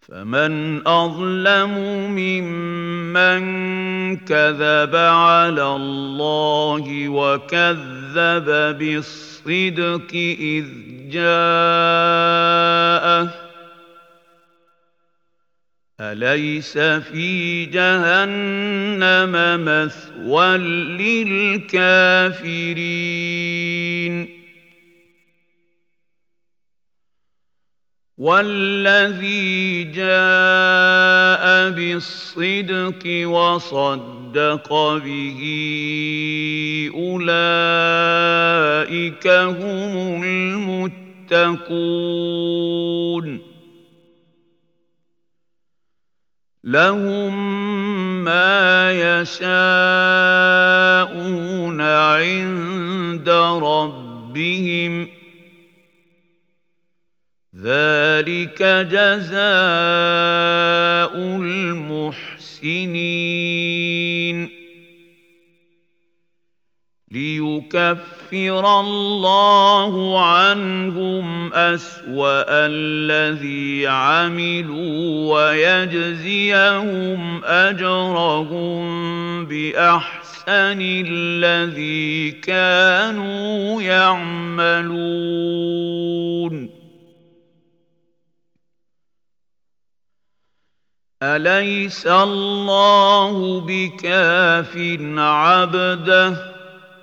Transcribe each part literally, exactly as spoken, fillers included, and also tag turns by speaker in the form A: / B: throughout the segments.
A: فمن أظلم ممن كذب على الله وكذب بالصدق إذ جاءه أليس في جهنم مثوى للكافرين والذي جاء بالصدق وصدق به أولئك هم المتقون لهم ما يشاءون عند ربهم ذلك جزاء المحسنين ليكفر الله عنهم أسوأ الذي عملوا ويجزيهم أجرهم بأحسن الذي كانوا يعملون أليس الله بكاف عبده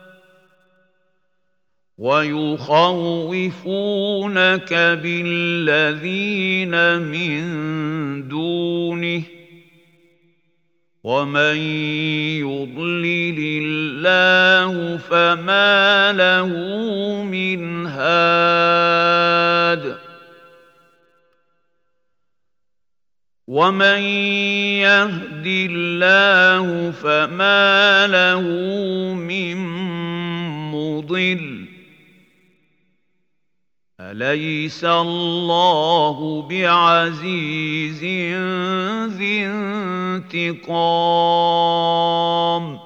A: ويخوفونك بالذين من دونه ومن يضلل الله فما له من هاد ومن يهد الله فما له من مضل أليس الله بعزيز ذي انتقام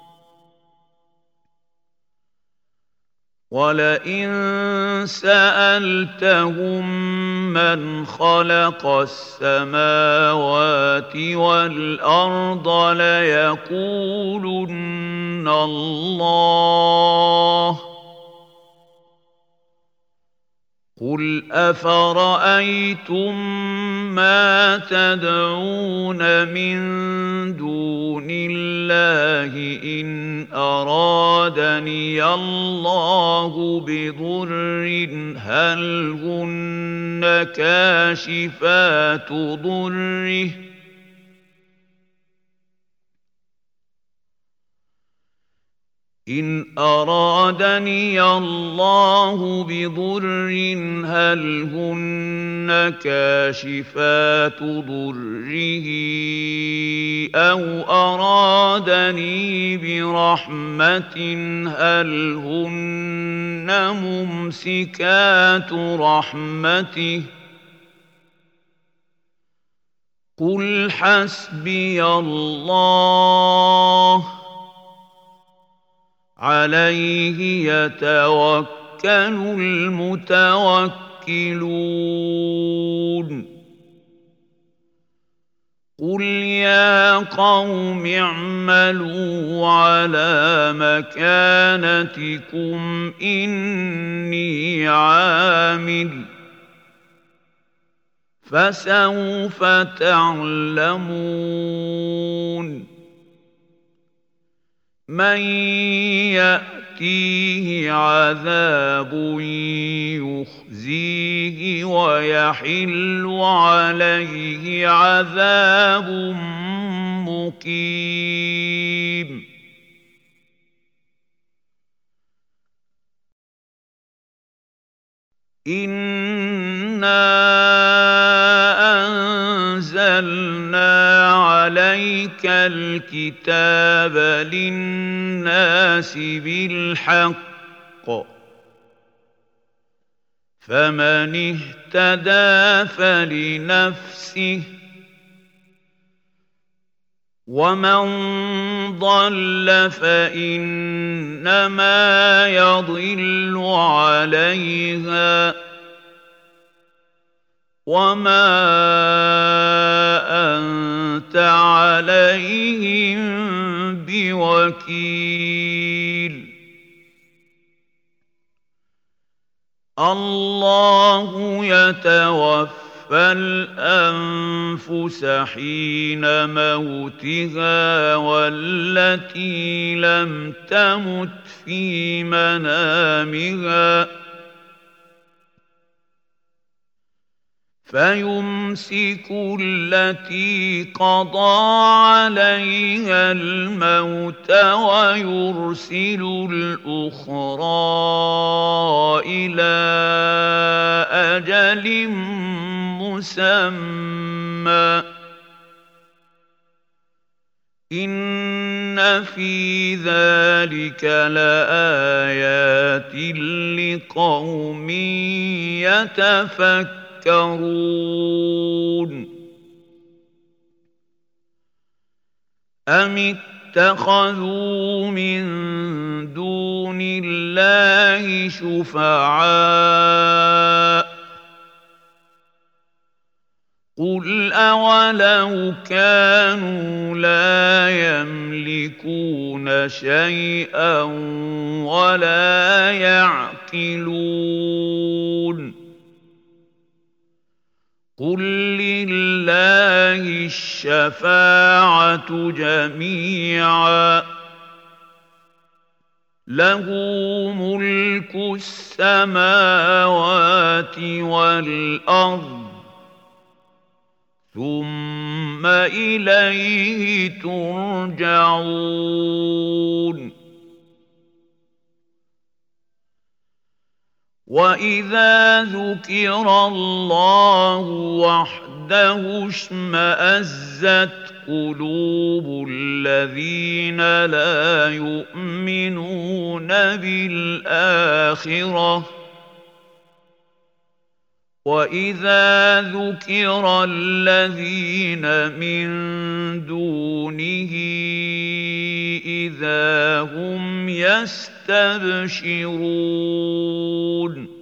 A: ولئن سألتهم من خلق السماوات والأرض ليقولن الله قل أفرأيتم ما تدعون من دون الله إن أرادني الله بضر هل هن كاشفات ضره إن أرادني الله بضر هل هن كاشفات ضره أو أرادني برحمة هل هن ممسكات رحمته قل حسبي الله عليه يتوكل المتوكلون قل يا قوم اعملوا على مكانتكم إني عامل فسوف تعلمون من يأتيه عذاب يخزيه ويحل عليه عذاب مقيم إنا أنزلنا عليك الكتاب للناس بالحق فمن اهتدى فلنفسه ومن ضل فإنما يضل عليها وما أنت عليهم بوكيل الله يتوفى الأنفس حين موتها والتي لم تمت في منامها فيمسك التي قضى عليها الموت ويرسل الأخرى إلى أجل مسمى إن في ذلك لآيات لقوم يتفكرون يتفكرون أم اتخذوا من دون الله شفعاء قل أولو كانوا لا يملكون شيئا ولا يعقلون قل لله الشفاعة جميعا له ملك السماوات والأرض ثم إليه ترجعون وَإِذَا ذُكِرَ اللَّهُ وَحْدَهُ اشْمَأَزَّتْ قُلُوبُ الَّذِينَ لَا يُؤْمِنُونَ بِالْآخِرَةِ وَإِذَا ذُكِرَ الَّذِينَ مِن دُونِهِ إِذَا هُمْ يَسْتَبْشِرُونَ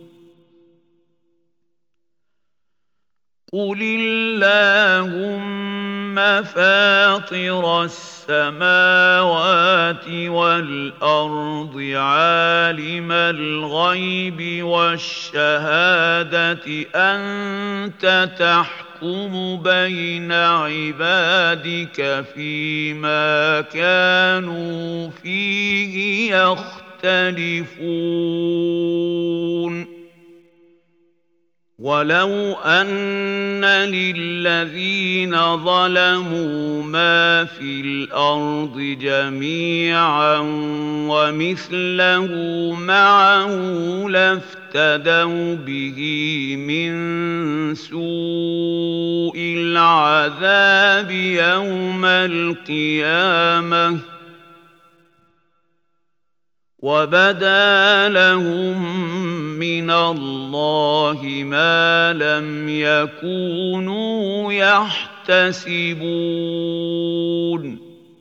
A: قُلِ اللَّهُمَّ فَاطِرَ السَّمَاوَاتِ وَالْأَرْضِ عَالِمَ الْغَيْبِ وَالشَّهَادَةِ أَنتَ تَحْكُمُ بَيْنَ عِبَادِكَ فِيمَا كَانُوا فِيهِ يَخْتَلِفُونَ وَلَوْ أَنَّ لِلَّذِينَ ظَلَمُوا مَا فِي الْأَرْضِ جَمِيعًا وَمِثْلَهُ مَعَهُ لَافْتَدَوْا بِهِ مِن سُوءِ الْعَذَابِ يَوْمَ الْقِيَامَةِ وَبَدَا لَهُم مِّنَ اللَّهِ مَا لَمْ يَكُونُوا يَحْتَسِبُونَ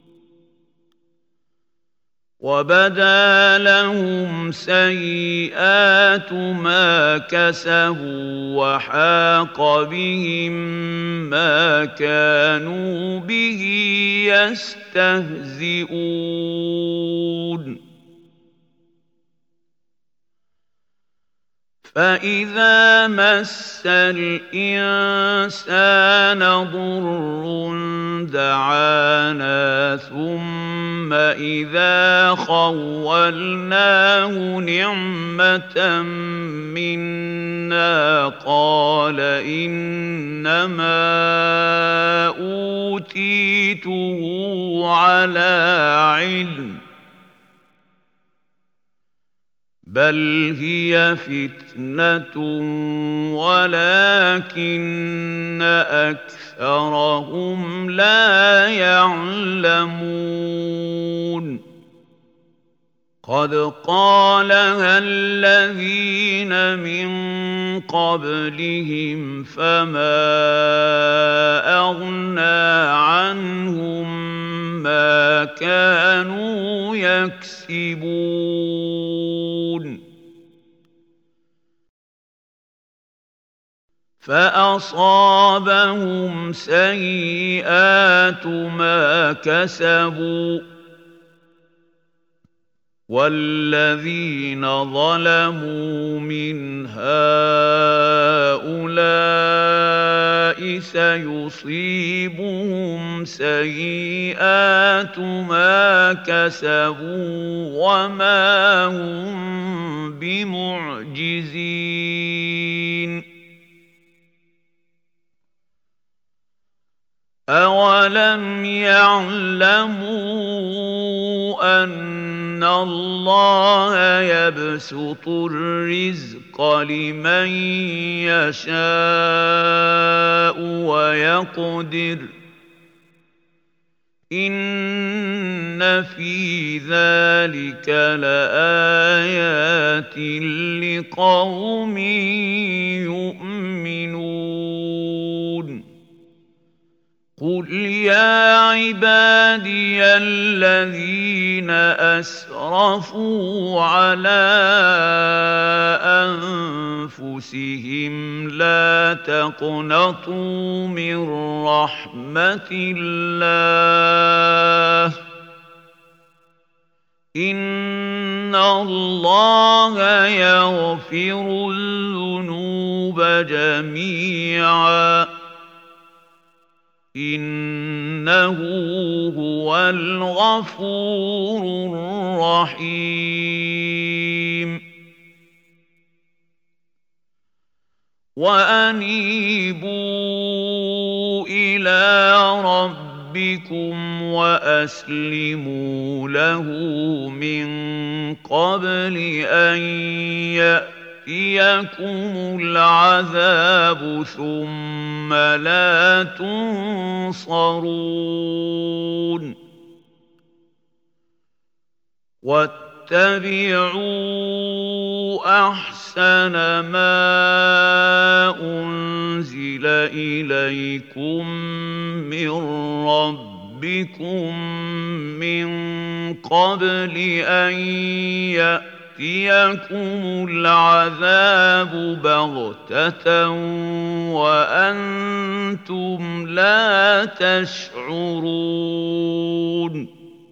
A: وَبَدَا لَهُمْ سَيِّئَاتُ مَا كَسَبُوا وَحَاقَ بِهِم مَّا كَانُوا بِهِ يَسْتَهْزِئُونَ فَإِذَا مَسَّ الْإِنسَانَ ضُرٌّ دَعَانَا ثُمَّ إِذَا خَوَّلْنَاهُ نِعْمَةً مِنَّا قَالَ إِنَّمَا أُوتِيتُهُ عَلَىٰ عِلْمٍ بَلْ هِيَ فِتْنَةٌ وَلَٰكِنَّ أَكْثَرَهُمْ لَا يَعْلَمُونَ قَدْ قَالَهَا الَّذِينَ مِن قَبْلِهِمْ فَمَا أَغْنَىٰ عَنْهُم مَّا كَانُوا يَكْسِبُونَ فأصابهم سيئات ما كسبوا والذين ظلموا من هؤلاء سيصيبهم سيئات ما كسبوا وما هم بمعجزين أولم يعلموا أن الله يبسط الرزق لمن يشاء ويقدر إن في ذلك لآيات لقوم يؤمنون قل يا عبادي الذين أسرفوا على أنفسهم لا تقنطوا من رحمة الله إن الله يغفر الذنوب جميعا إنه هو الغفور الرحيم وأنيبوا إلى ربكم وأسلموا له من قبل أن يأتي يأتيكم العذاب ثم لا تنصرون واتبعوا أحسن ما أنزل إليكم من ربكم من قبل أن يأتي يأتيكم العذاب بغتة وأنتم لا تشعرون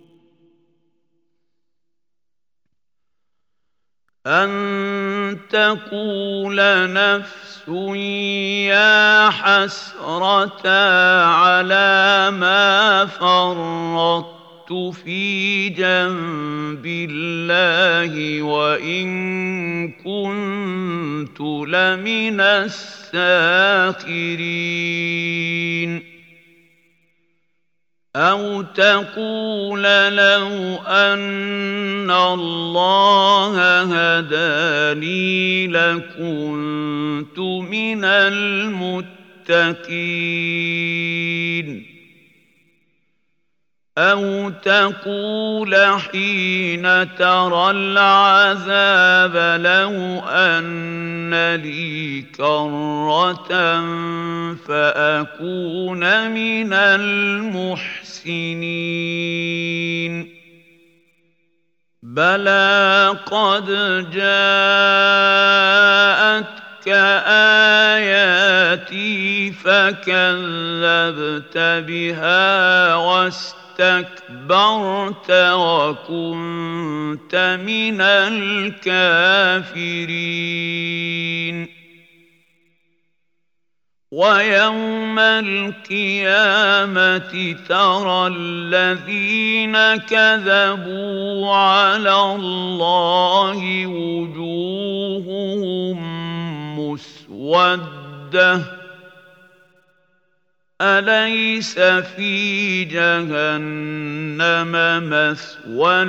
A: أن تقول نفس يا حسرة على ما فرطت في جنب الله وإن كنت لمن الساخرين أو تقول لو أن الله هداني لكنت من المتقين أو تقول حين ترى العذاب لو أن لي كرة فأكون من المحسنين بلى قد جاءتك آياتي فكذبت بها واستكبرت اسْتَكْبَرْتَ وَكُنْتَ مِنَ الْكَافِرِينَ وَيَوْمَ الْقِيَامَةِ تَرَى الَّذِينَ كَذَبُوا عَلَى اللَّهِ وُجُوهُهُم مُّسْوَدَّةٌ أليس في جهنم مثوى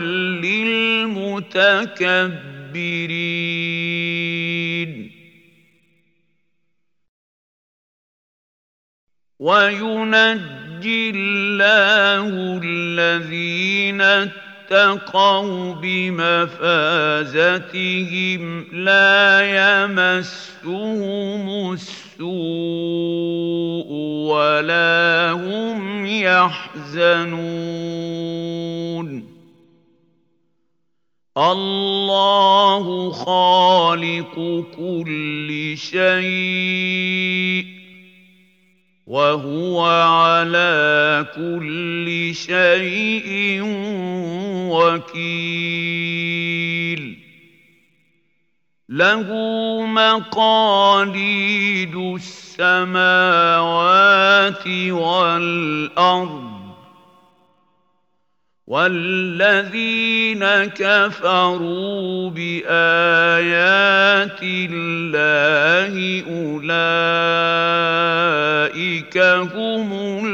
A: للمتكبرين وينجي الله الذين اتقوا بمفازتهم لا يمسهم السوء ولا هم يحزنون الله خالق كل شيء وهو على كل شيء وكيل له مقاليد السماوات والأرض والذين كفروا بآيات الله أولئك هم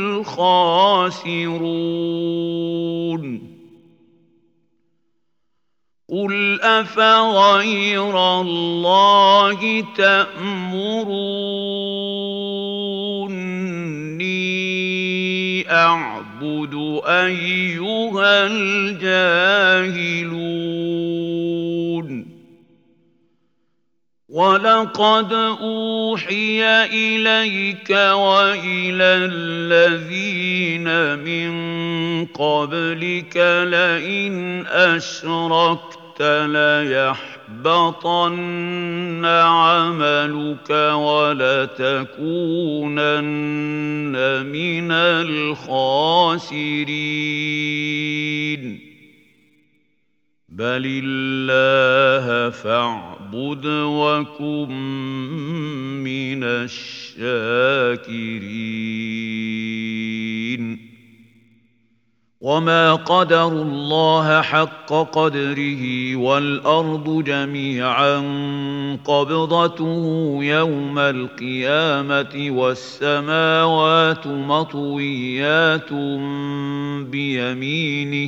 A: الخاسرون قل أفغير الله تأمروني أعبد أيها الجاهلون ولقد أوحي إليك وإلى الذين من قبلك لئن أشركت ليحبطن عملك ولتكونن من الخاسرين بل الله فاعبد وكن من الشاكرين وما قدروا الله حق قدره والأرض جميعا قبضته يوم القيامة والسماوات مطويات بيمينه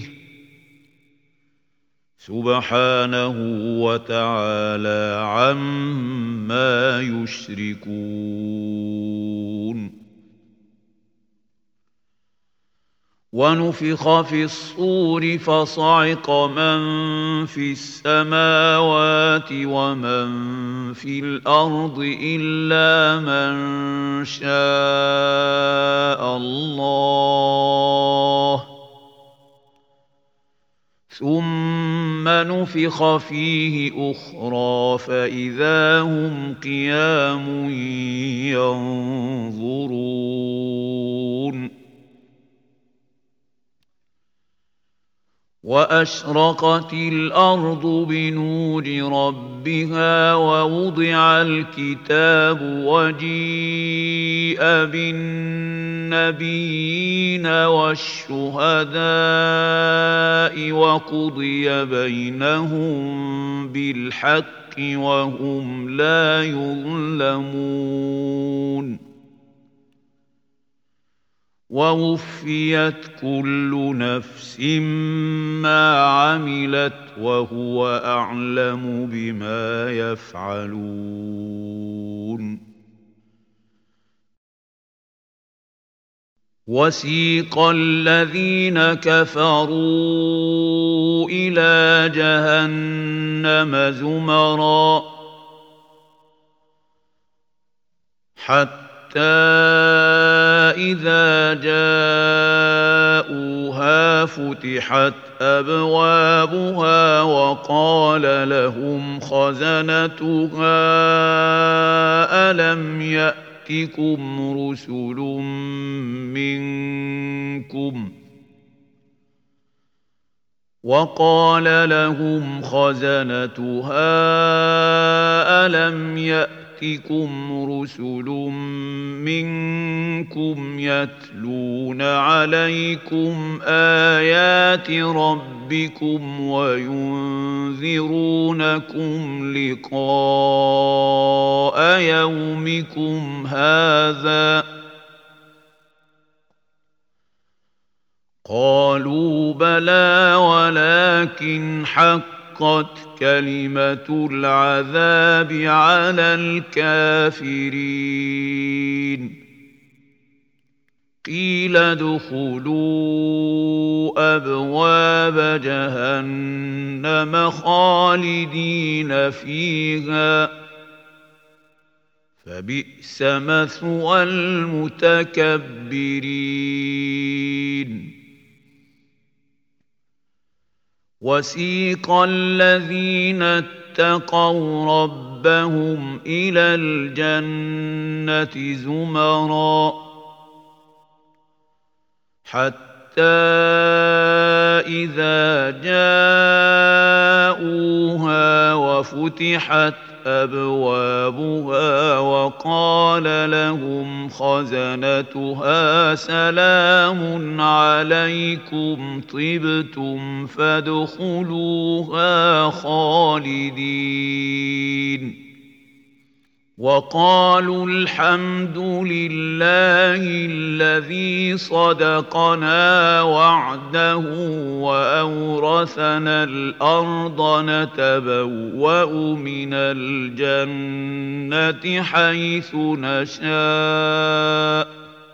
A: سبحانه وتعالى عما يشركون ونفخ في الصور فصعق من في السماوات ومن في الأرض إلا من شاء الله ثم نفخ فيه أخرى فإذا هم قيام ينظرون وأشرقت الأرض بنور ربها ووضع الكتاب وجيء بالنبيين والشهداء وقضي بينهم بالحق وهم لا يظلمون ووفيت كل نفس ما عملت وهو أعلم بما يفعلون وسيق الذين كفروا إلى جهنم زمرا حتى إذا جاءوها فتحت أبوابها وقال لهم خزنتها ألم يأتكم رسل منكم وقال لهم خزنتها ألم يأتكم رسل منكم يتلون عليكم آيات ربكم وينذرونكم لقاء يومكم هذا قالوا بلى ولكن حقت كلمة العذاب على الكافرين قيل ادخلوا أبواب جهنم خالدين فيها فبئس مثوى المتكبرين وسيق الذين اتقوا ربهم إلى الجنة زمرا حتى إذا جاءوها وفتحت أبوابها وقال لهم خزنتها سلام عليكم طبتم فادخلوها خالدين وقالوا الحمد لله الذي صدقنا وعده وأورثنا الأرض نتبوأ من الجنة حيث نشاء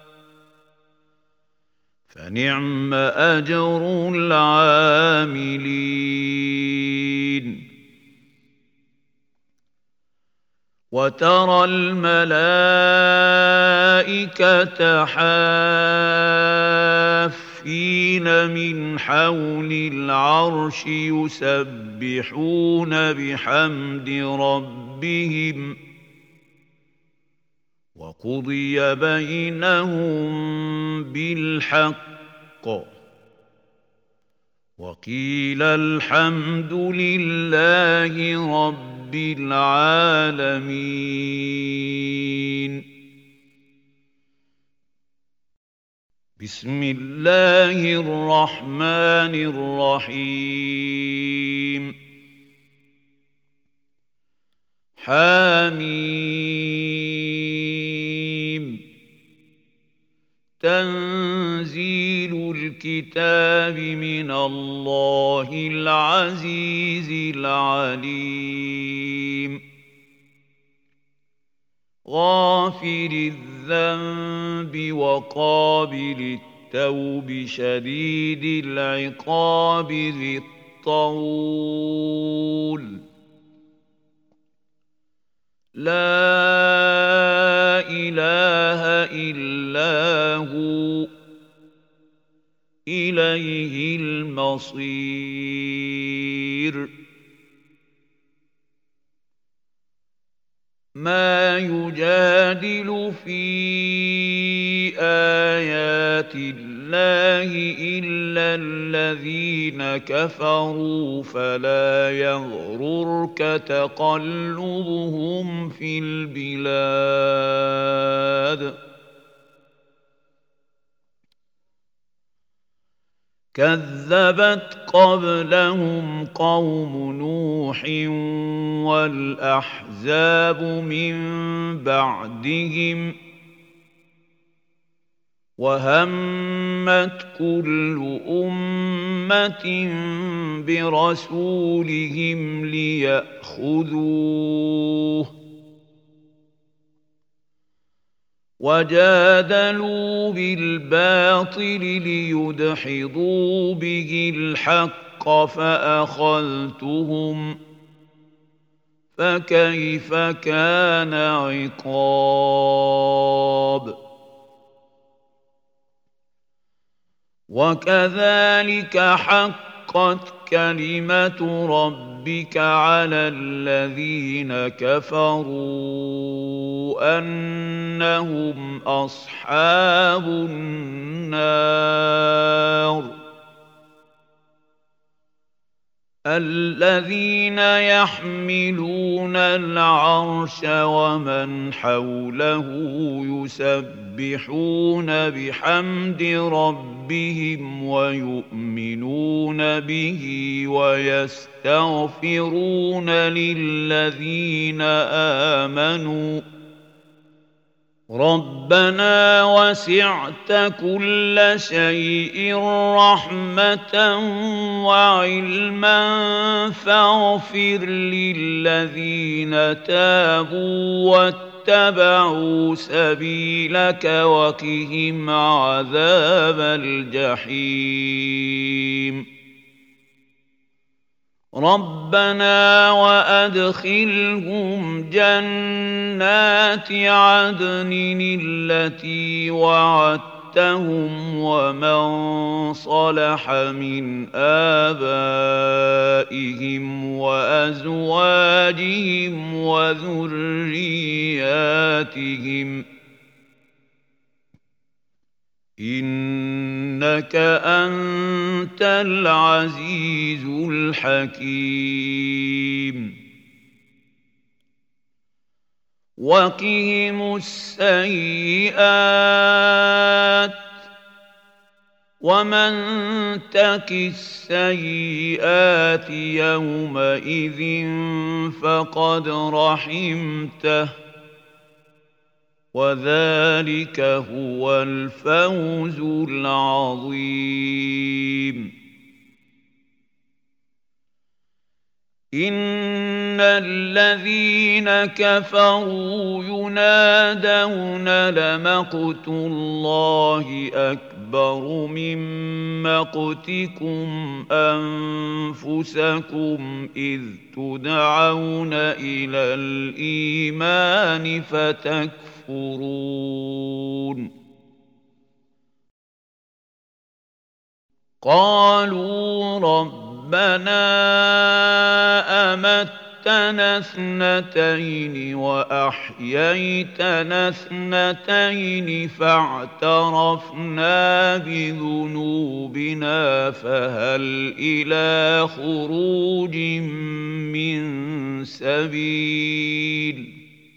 A: فنعم أجر العاملين وترى الملائكة حافين من حول العرش يسبحون بحمد ربهم وقضي بينهم بالحق وقيل الحمد لله رب العالمين بسم الله الرحمن الرحيم حميم تنزيل الكتاب من الله العزيز العليم غافر الذنب وقابل التوب شديد العقاب ذي الطول لا إله إلا هو إليه المصير ما يجادل في آيات الله إلا الذين كفروا فلا يغررك تقلبهم في البلاد كذبت قبلهم قوم نوح والأحزاب من بعدهم وهمت كل أمة برسولهم ليأخذوه وجادلوا بالباطل ليدحضوا به الحق فأخذتهم فكيف كان عقاب وكذلك حقت كلمة ربك على الذين كفروا أنهم أصحاب النار الذين يحملون العرش ومن حوله يسبحون بحمد ربهم ويؤمنون به ويستغفرون للذين آمنوا ربنا وسعت كل شيء رحمة وعلما فاغفر للذين تابوا واتبعوا سبيلك وقهم عذاب الجحيم ربنا وأدخلهم جنات عدن التي وعدت أشركتهم ومن صلح من آبائهم وأزواجهم وذرياتهم إنك أنت العزيز الحكيم وقهم السيئات ومن تك السيئات يومئذ فقد رحمته وذلك هو الفوز العظيم إن الذين كفروا ينادون لمقت الله أكبر من مقتكم أنفسكم إذ تدعون إلى الإيمان فتكفرون قالوا ربنا أمتنا اثنتين وأحييتنا اثنتين فاعترفنا بذنوبنا فهل إلى خروج من سبيل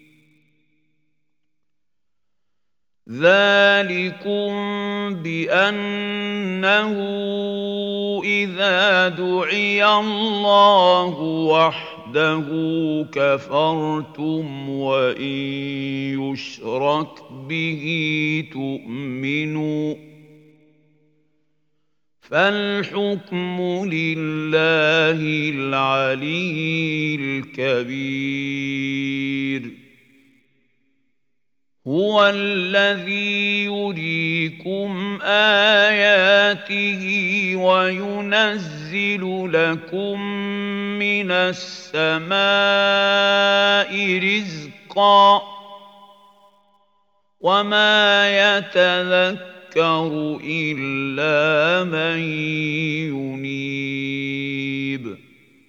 A: ذلكم بأنه إذا دعي الله وحده كفرتم وإن يشرك به تؤمنوا فالحكم لله العلي الكبير هو الذي يريكم آياته وينزل لكم من السماء رزقا وما يتذكر إلا من ينيب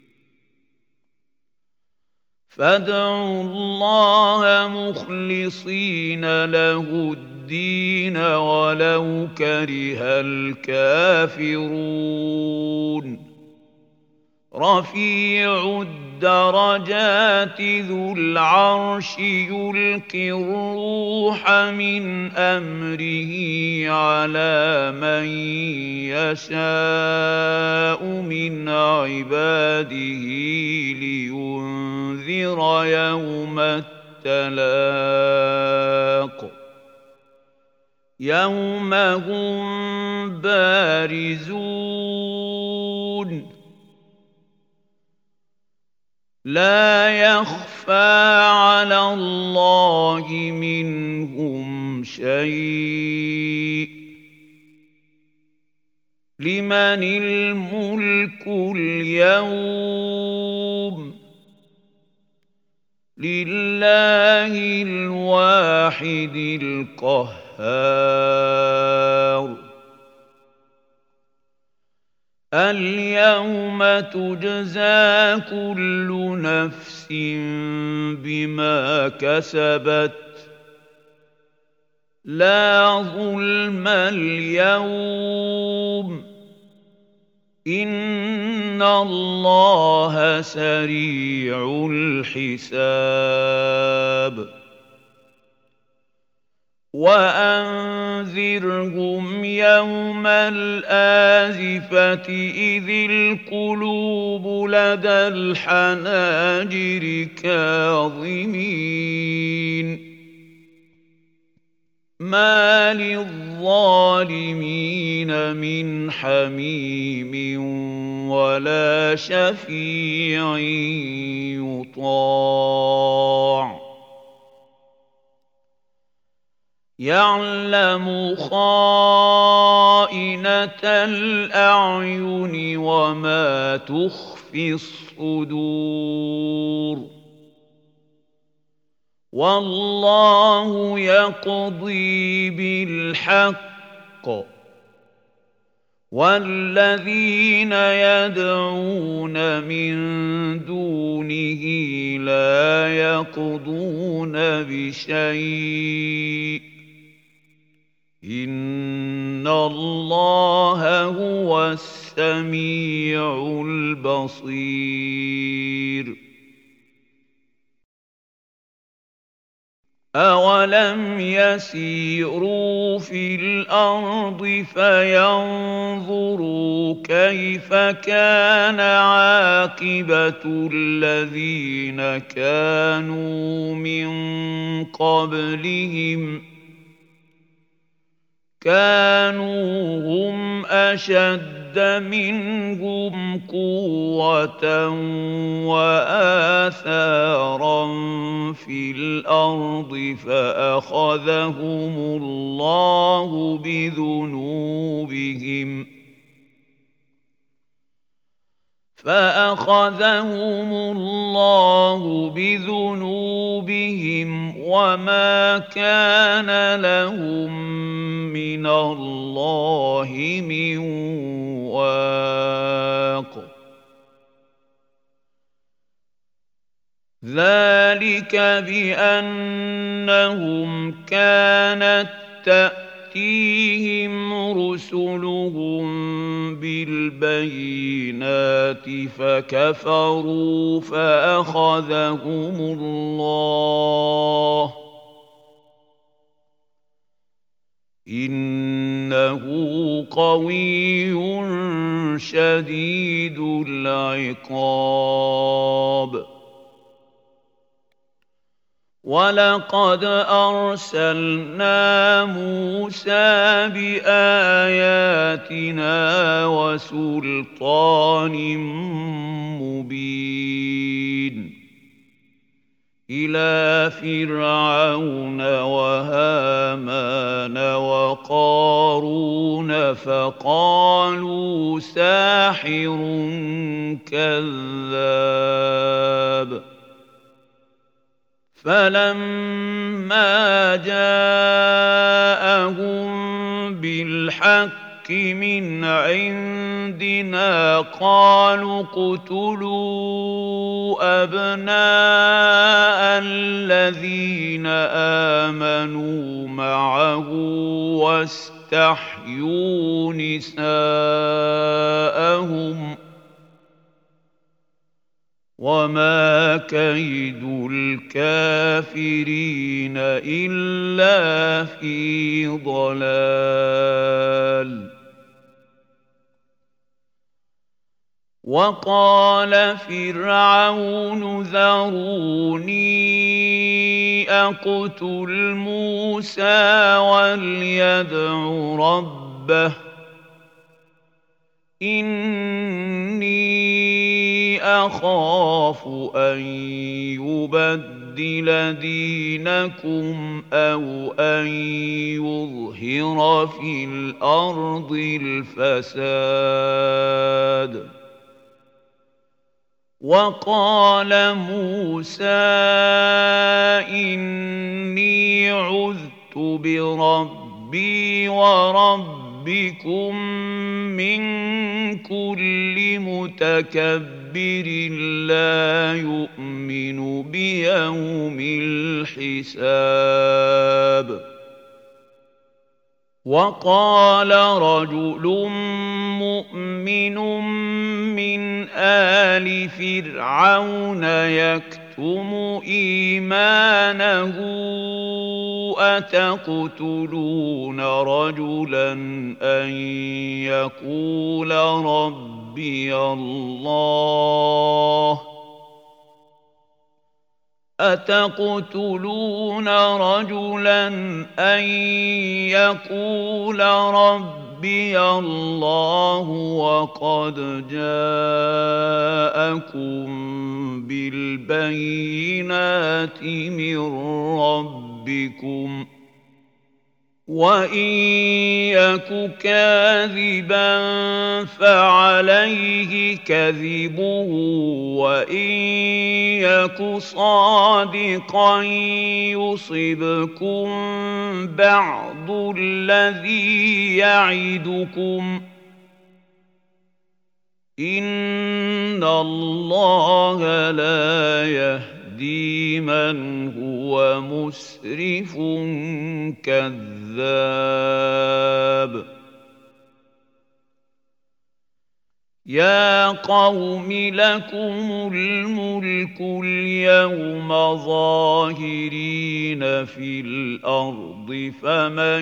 A: فادعوا الله مخلصين له الدين ولو كره الكافرون رفيع الدرجات ذو العرش يلقي الروح من أمره على من يشاء من عباده لينذر يوم التلاق يوم هم بارزون لا يخفى على الله منهم شيء لمن الملك اليوم لله الواحد القهار اليوم تجزى كل نفس بما كسبت لا ظلم اليوم إن الله سريع الحساب وأنذرهم يوم الآزفة إذ القلوب لدى الحناجر كاظمين ما للظالمين من حميم ولا شفيع يطاع يعلم خائنة الأعين وما تخفي الصدور والله يقضي بالحق وَالَّذِينَ يَدْعُونَ مِن دُونِهِ لَا يَقْضُونَ بِشَيْءٍ ۗ إِنَّ اللَّهَ هُوَ السَّمِيعُ الْبَصِيرُ. أَوَلَمْ يَسِيرُوا فِي الْأَرْضِ فَيَنظُرُوا كَيْفَ كَانَ عَاقِبَةُ الَّذِينَ كَانُوا مِن قَبْلِهِمْ ۚ كَانُوا هُمْ أَشَدَّ مِنْهُمْ قُوَّةً وَآثَارًا فِي الْأَرْضِ فَأَخَذَهُمُ اللَّهُ بِذُنُوبِهِمْ فَأَخَذَهُمُ اللَّهُ بِذُنُوبِهِمْ وَمَا كَانَ لَهُم مِّنَ اللَّهِ مِن وَاقٍ. ذَلِكَ بِأَنَّهُمْ كَانَت تَّأْتِيهِمْ رُسُلُهُم بِالْبَيِّنَاتِ فَكَفَرُوا فَأَخَذَهُمُ اللَّهُ ۚ إِنَّهُ قَوِيٌّ شَدِيدُ الْعِقَابِ. وَلَقَدْ أَرْسَلْنَا مُوسَىٰ بِآيَاتِنَا وَسُلْطَانٍ مُّبِينٍ إِلَىٰ فِرْعَوْنَ وَهَامَانَ وَقَارُونَ فَقَالُوا سَاحِرٌ كَذَّابٌ. فَلَمَّا جَاءَهُم بِالْحَقِّ مِنْ عِندِنَا قَالُوا اقْتُلُوا أَبْنَاءَ الَّذِينَ آمَنُوا مَعَهُ وَاسْتَحْيُوا نِسَاءَهُمْ ۚ وَمَا كَيْدُ الْكَافِرِينَ إِلَّا فِي ضَلَالٍ. وَقَالَ فِرْعَوْنُ ذَرُونِي أَقْتُلْ مُوسَىٰ وَلْيَدْعُ رَبَّهُ إِنِّي أَخَافُ أَن يُبَدِّلَ دِينَكُمْ أَوْ أَن يُظْهِرَ فِي الْأَرْضِ الْفَسَادَ. وَقَالَ مُوسَىٰ إِنِّي عُذْتُ بِرَبِّي وَرَبِّكُم مِّن كُلِّ مُتَكَبِّرٍ لَّا يُؤْمِنُ بِيَوْمِ الْحِسَابِ. وَقَالَ رَجُلٌ مُّؤْمِنٌ مِّنْ آلِ فِرْعَوْنَ يَكْتُمُ إِيمَانَهُ أَتَقْتُلُونَ رَجُلًا أَن يَقُولَ رَبِّيَ اللَّهُ أَتَقْتُلُونَ رَجُلًا أَن يَقُولَ رَبِّيَ اللَّهُ وَقَدْ جَاءَكُم بِالْبَيِّنَاتِ مِن رَّبِّكُمْ ۖ وَإِن يَكُ كَاذِبًا فَعَلَيْهِ كَذِبُهُ وَإِن يَكُ صَادِقًا يُصِبْكُم بَعْضُ الَّذِي يَعِدُكُمْ ۖ إِنَّ اللَّهَ لَا يَهْدِي مَنْ هُوَ مُسْرِفٌ كَذَّابٌ يَا قَوْمِ لَكُمُ الْمُلْكُ الْيَوْمَ ظَاهِرِينَ فِي الْأَرْضِ فَمَن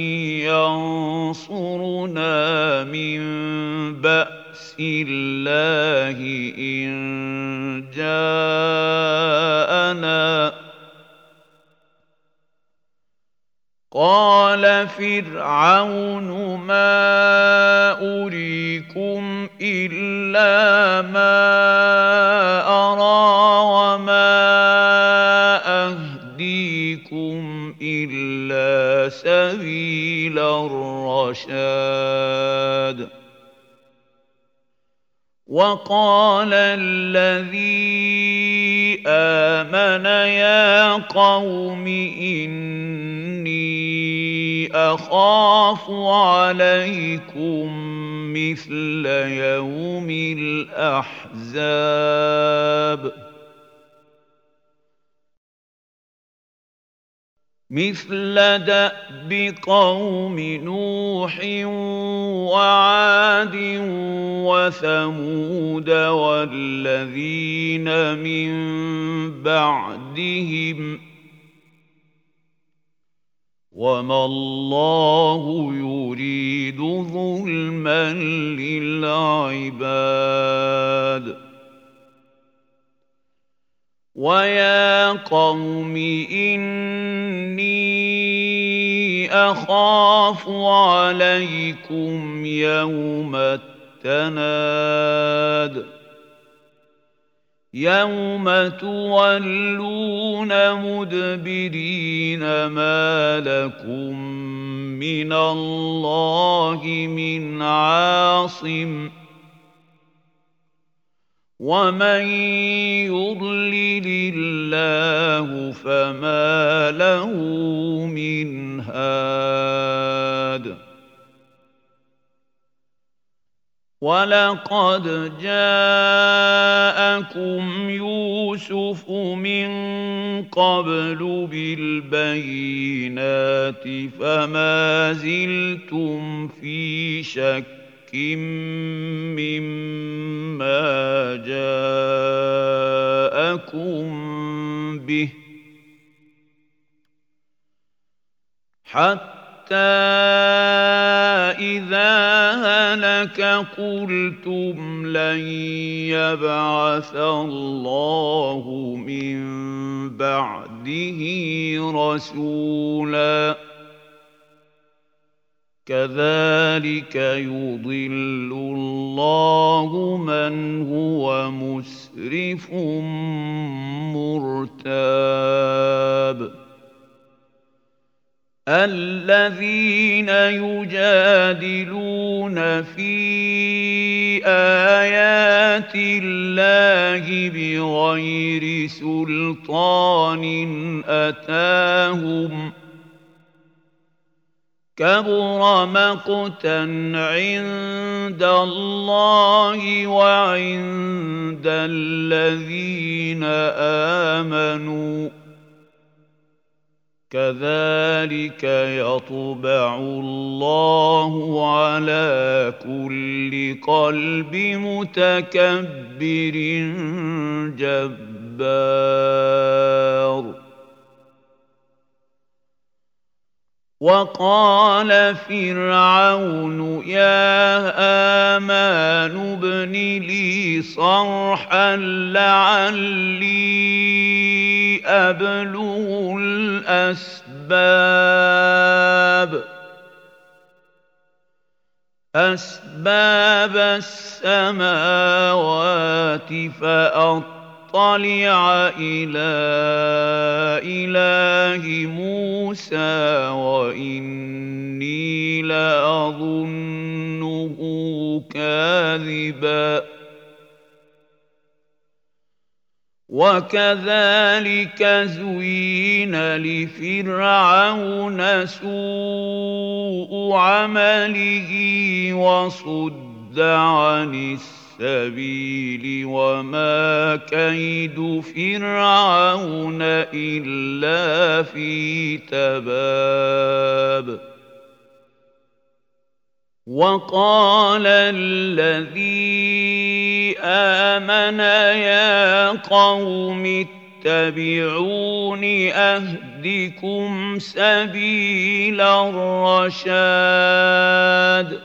A: يَنصُرُنَا مِن بَأْسِ اللَّهِ إِن جَاءَنَا ۚ قَالَ فِرْعَوْنُ مَا أُرِيكُمْ إِلَّا مَا أَرَىٰ وَمَا أَهْدِيكُمْ إِلَّا سَبِيلَ الرَّشَادِ وَقَالَ الَّذِي آمَنَ يَا قَوْمِ إِنِّي أَخَافُ عَلَيْكُم مِّثْلَ يَوْمِ الْأَحْزَابِ مِثْلَ دَأْبِ قَوْمِ نُوحٍ وَعَادٍ وَثَمُودَ وَالَّذِينَ مِن بَعْدِهِمْ ۚ وَمَا اللَّهُ يُرِيدُ ظُلْمًا لِّلْعِبَادِ وَيَا قَوْمِ إِنِّي أَخَافُ عَلَيْكُمْ يَوْمَ التَّنَادِ يَوْمَ تُوَلُّونَ مُدْبِرِينَ مَا لَكُم مِّنَ اللَّهِ مِنْ عَاصِمٍ وَمَن يُضْلِلِ اللَّهُ فَمَا لَهُ مِنْ هَادٍ وَلَقَدْ جَاءَكُمْ يُوسُفُ مِن قَبْلُ بِالْبَيِّنَاتِ فَمَا زِلْتُمْ فِي شَكٍّ مِّمَّا جَاءَكُم بِهِ حَتَّىٰ إِذَا هَلَكَ قُلْتُمْ لَن يَبْعَثَ اللَّهُ مِن بَعْدِهِ رَسُولًا كَذَٰلِكَ يُضِلُّ اللَّهُ مَنْ هُوَ مُسْرِفٌ مُّرْتَابٌ الَّذِينَ يُجَادِلُونَ فِي آيَاتِ اللَّهِ بِغَيْرِ سُلْطَانٍ أَتَاهُمْ كَبُرَ مَقْتًا عِندَ اللَّهِ وَعِندَ الَّذِينَ آمَنُوا ۚ كَذَٰلِكَ يَطْبَعُ اللَّهُ عَلَىٰ كُلِّ قَلْبِ مُتَكَبِّرٍ جَبَّارٍ وَقَالَ فِرْعَوْنُ يَا هَامَانُ ابْنِ لِي صَرْحًا لَّعَلِّي أَبْلُغُ الْأَسْبَابَ أَسْبَابَ السَّمَاوَاتِ فَأَطَّلِعَ أطلع إلى إله موسى وإني لأظنه كاذبا وكذلك زين لفرعون سوء عمله وصد عن السبيل وما كيد فرعون إلا في تباب وقال الذي آمن يا قوم اتبعون أهدكم سبيل الرشاد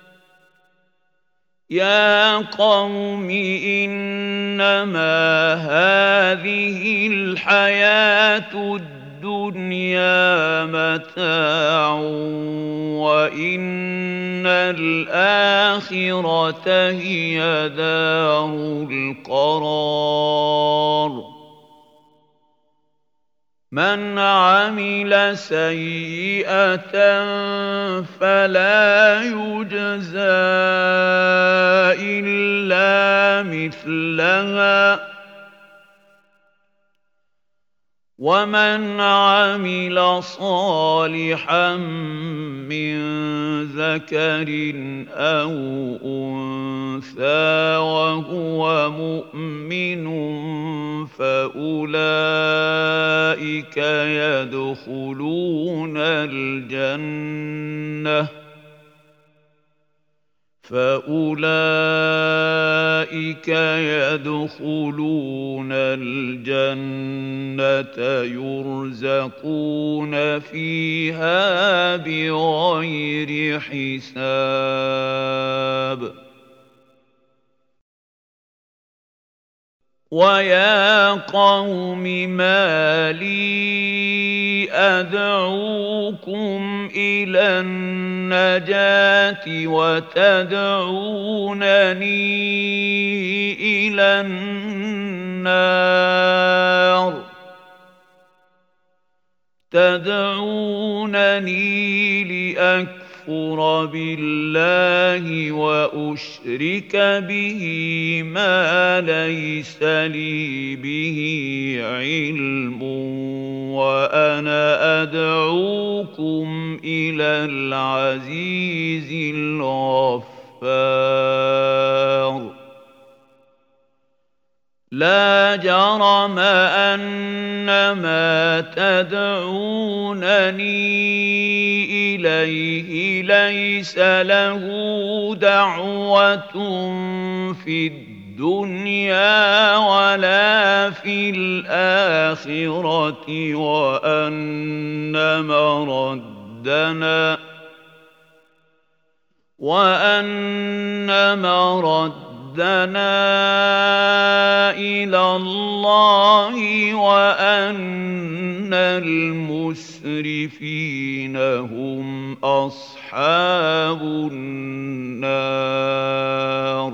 A: يا قوم إنما هذه الحياة الدنيا متاع وإن الآخرة هي دار القرار من عمل سيئة فلا يجزى إلا مثلها ومن عمل صالحا من ذكر أو أنثى وهو مؤمن فأولئك يدخلون الجنة فأولئك يدخلون الجنة يرزقون فيها بغير حساب ويا قوم ما لي أدعوكم إلى النجاة وتدعونني إلى النار تدعونني لأكفر بالله وأشرك به ما ليس لي به علم وأنا أدعوكم إلى العزيز الغفار لا جرم أن ما تدعونني إليه ليس له دعوة في الدنيا ولا في الآخرة وأن مردنا وأن مردنا إلى الله وأن المسرفين هم أصحاب النار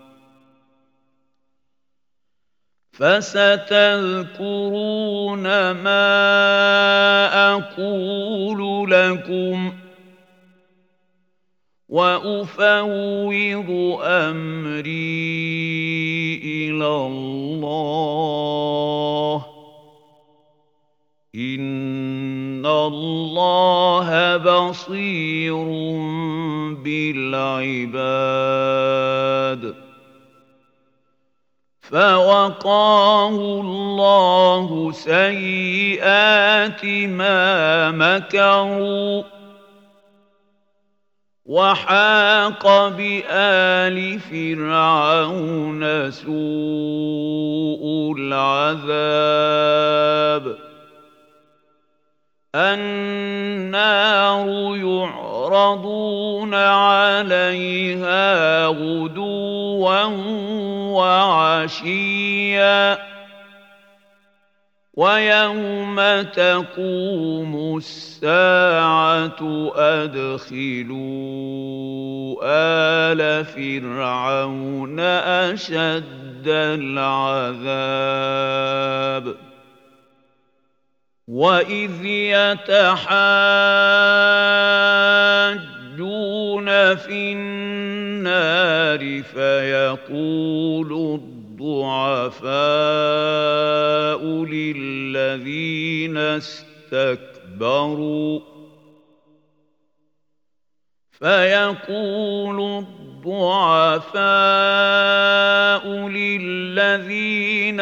A: فستذكرون ما أقول لكم وأفوض أمري إلى الله إن الله بصير بالعباد فوقاه الله سيئات ما مكروا وحاق بآل فرعون سوء العذاب النار يعرضون عليها غدوا وعشيا ويوم تقوم الساعة أدخلوا آل فرعون أشد العذاب وإذ يتحاجون في النار فيقول الضعفاء للذين استكبروا فيقول الضعفاء للذين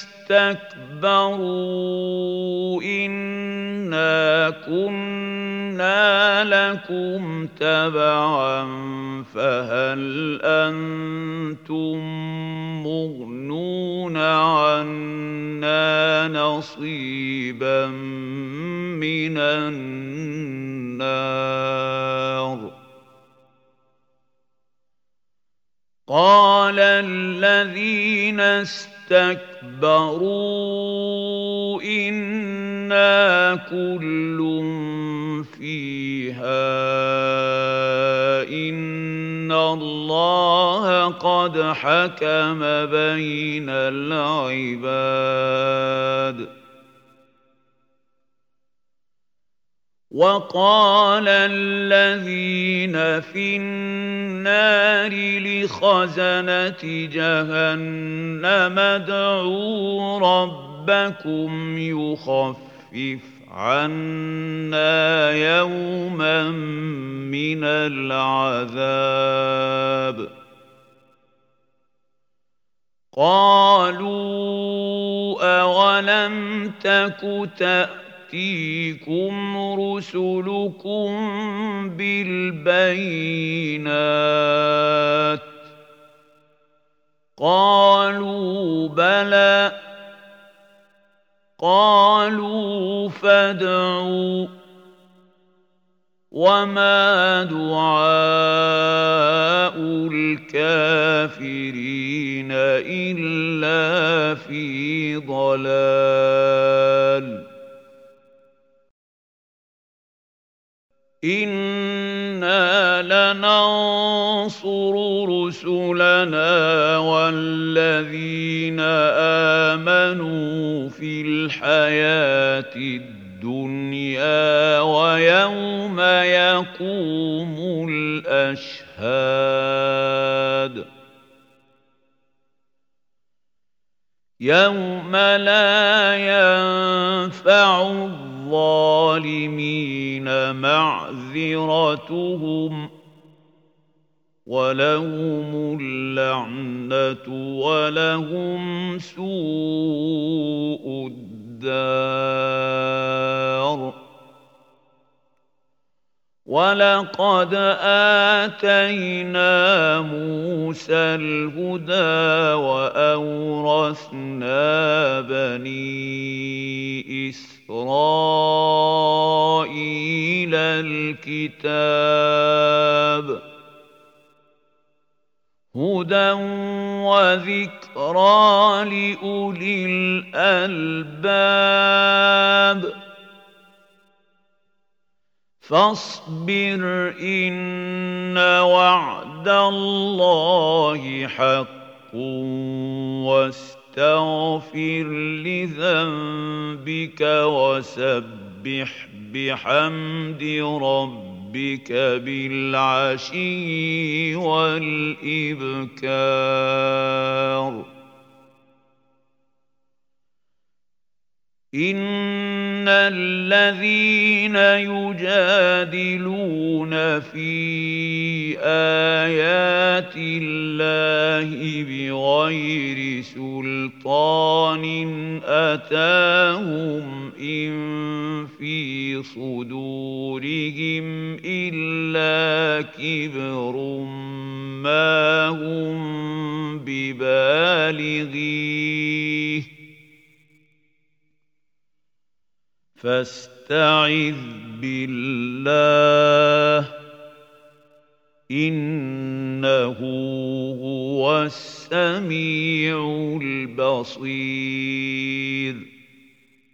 A: اسْتَكْبَرُوا إِنَّا كُنَّا لَكُمْ تَبَعًا فَهَلْ أَنتُم مُّغْنُونَ عَنَّا نَصِيبًا مِّنَ النَّارِ قَالَ الَّذِينَ اسْتَكْبَرُوا إِنَّا كُلٌّ فِيهَا إِنَّ اللَّهَ قَدْ حَكَمَ بَيْنَ الْعِبَادِ وَقَالَ الَّذِينَ فِي النَّارِ لِخَزَنَةِ جَهَنَّمَ ادْعُوا رَبَّكُمْ يُخَفِّفْ عَنَّا يَوْمًا مِّنَ الْعَذَابِ قَالُوا أَوَلَمْ تَكُ تَأْتِيكُمْ رُسُلُكُم بِالْبَيِّنَاتِ قَالُوا بَلَىٰ قَالُوا فَادْعُوا وَمَا دُعَاءُ الْكَافِرِينَ إِلَّا فِي ضَلَالٍ إِنَّا لَنَنصُرُ رُسُلَنَا وَالَّذِينَ آمَنُوا فِي الْحَيَاةِ الدُّنْيَا وَيَوْمَ يَقُومُ الْأَشْهَادُ يَوْمَ لَا يَنفَعُ الظَّالِمِينَ مَعْذِرَتُهُمْ وَلَهُمُ اللَّعْنَةُ وَلَهُمْ سُوءُ الدَّارِ وَلَقَدْ آتَيْنَا مُوسَى الْهُدَىٰ وَأَوْرَثْنَا بَنِي إِسْرَائِيلَ الْكِتَابَ هُدًى وَذِكْرَىٰ لِأُولِي الْأَلْبَابِ فاصبر إن وعد الله حق واستغفر لذنبك وسبح بحمد ربك بالعشي والإبكار إِنَّ الَّذِينَ يُجَادِلُونَ فِي آيَاتِ اللَّهِ بِغَيْرِ سُلْطَانٍ أَتَاهُمْ إِن فِي صُدُورِهِمْ إِلَّا كِبْرٌ مَّا هُم بِبَالِغِيهِ فاستعذ بالله إنه هو السميع البصير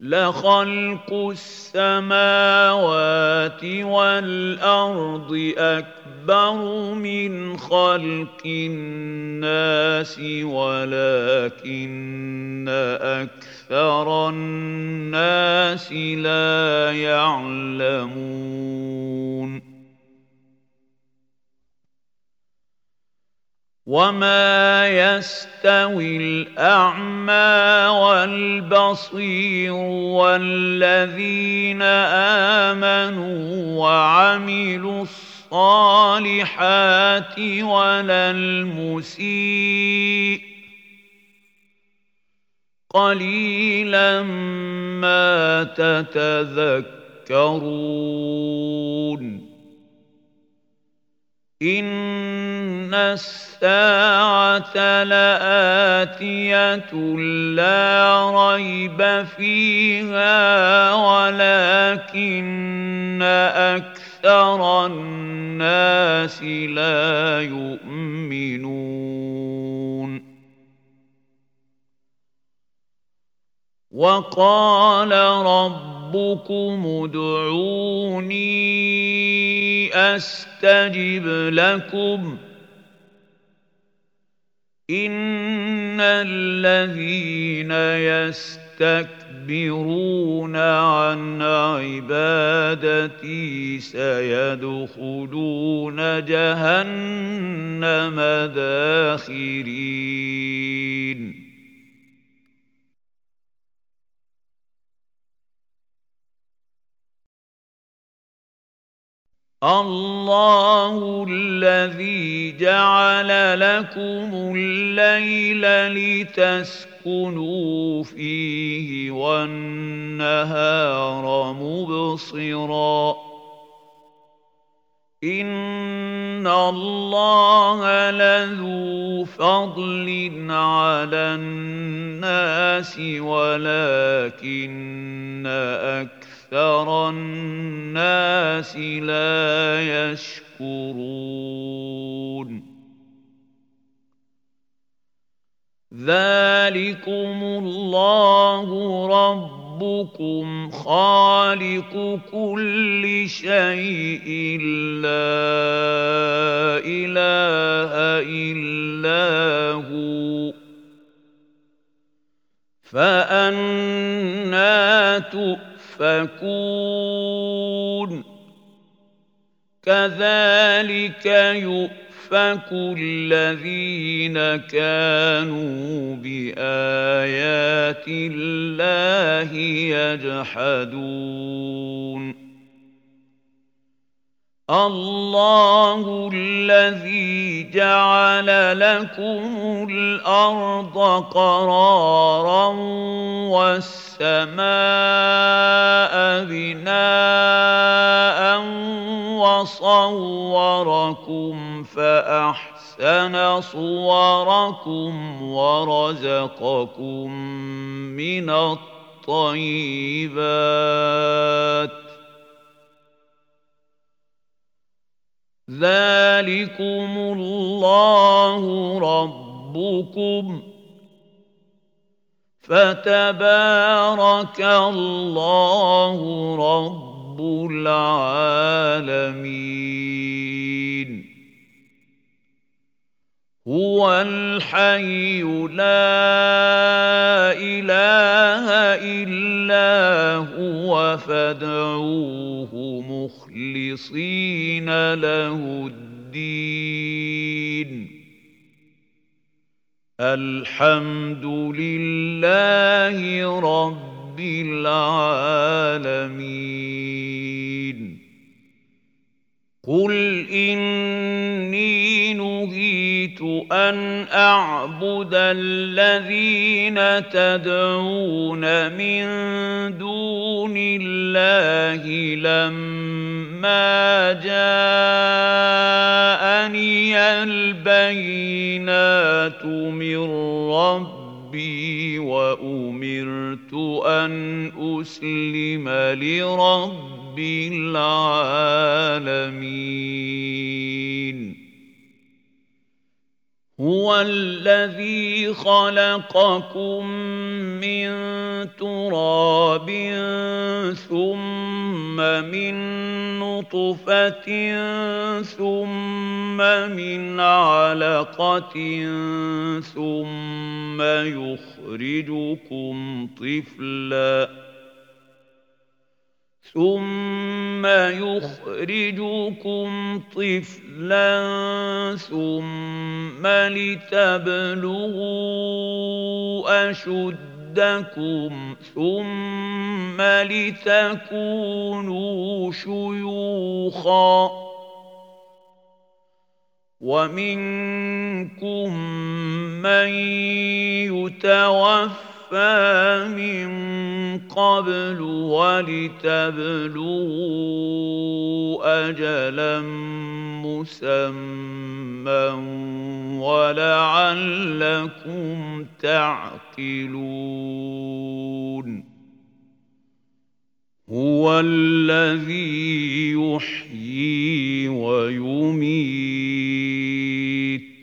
A: لخلق السماوات والأرض أكبر من خلق الناس ولكن أكثر الناس لا يعلمون وما يستوي الأعمى والبصير والذين آمنوا وعملوا الصالحات ولا المسيء قليلا ما تتذكرون إن الساعة لآتية لا ريب فيها ولكن أكثر الناس لا يؤمنون وقال ربكم ادعوني أستجب لكم إن الذين يستكبرون عن عبادتي سيدخلون جهنم داخرين الله الذي جعل لكم الليل لتسكنوا فيه والنهار مبصرا إن الله لذو فضل على الناس ولكن أكثر أكثر الناس لا يشكرون ذلكم الله ربكم خالق كل شيء لا إله إلا هو فأنى تؤمنون فكون كذلك يؤفك الذين كانوا بآيات الله يجحدون الله الذي جعل لكم الأرض قرارا والسماء بناء وصوركم فأحسن صوركم ورزقكم من الطيبات ذلكم الله ربكم فتبارك الله رب العالمين هو الحي لا إله إلا هو فادعوه مخلصين له الدين الحمد لله رب العالمين قل إني نهيت أن أعبد الذين تدعون من دون الله لما جاءني البينات من ربي وأمرت أن أسلم لرب العالمين هو الذي خلقكم من تراب ثم من نطفة ثم من علقة ثم يخرجكم طفلاً ثم يخرجكم طفلا ثم لتبلغوا أشدكم ثم لتكونوا شيوخا ومنكم من يتوفى من قبل ولتبلغوا أجلا مسمى ولعلكم تعقلون هو الذي يحيي ويميت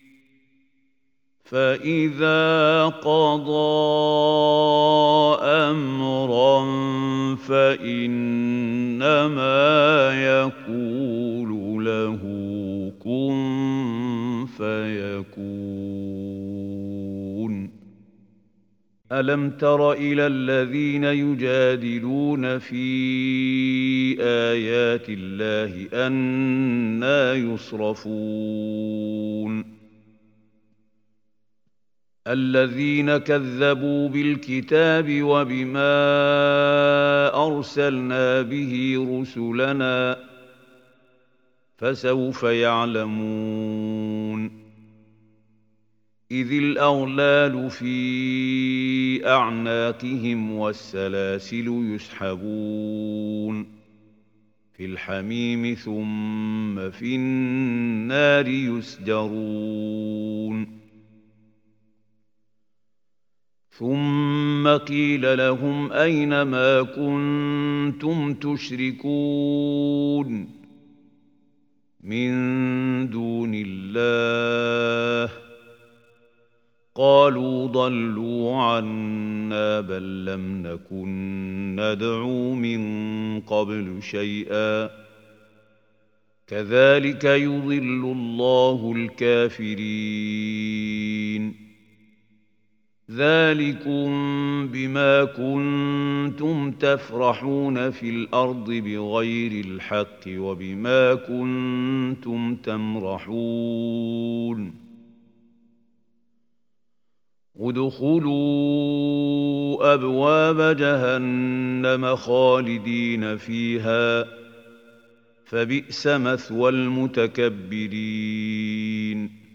A: فإذا قضى أمرا فإنما يقول له كن فيكون ألم تر إلى الذين يجادلون في آيات الله أنى يصرفون الذين كذبوا بالكتاب وبما أرسلنا به رسلنا فسوف يعلمون إذ الأغلال في أعناقهم والسلاسل يسحبون في الحميم ثم في النار يسجرون ثم قيل لهم أين ما كنتم تشركون من دون الله قالوا ضلوا عنا بل لم نكن ندعو من قبل شيئا كذلك يضل الله الكافرين ذلكم بما كنتم تفرحون في الأرض بغير الحق وبما كنتم تمرحون ادخلوا أبواب جهنم خالدين فيها فبئس مثوى المتكبرين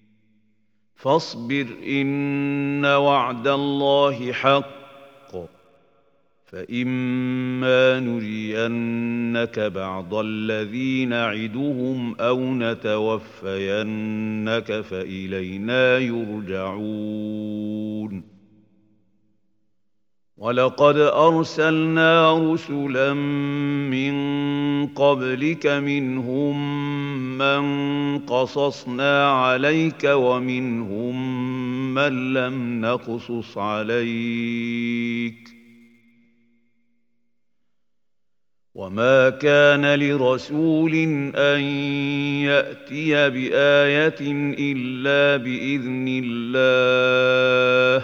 A: فاصبر إن وعد الله حق فإما نرينك بعض الذي نعدهم أو نتوفينك فإلينا يرجعون ولقد أرسلنا رسلا من قبلك منهم من قصصنا عليك ومنهم من لم نقصص عليك وما كان لرسول أن يأتي بآية إلا بإذن الله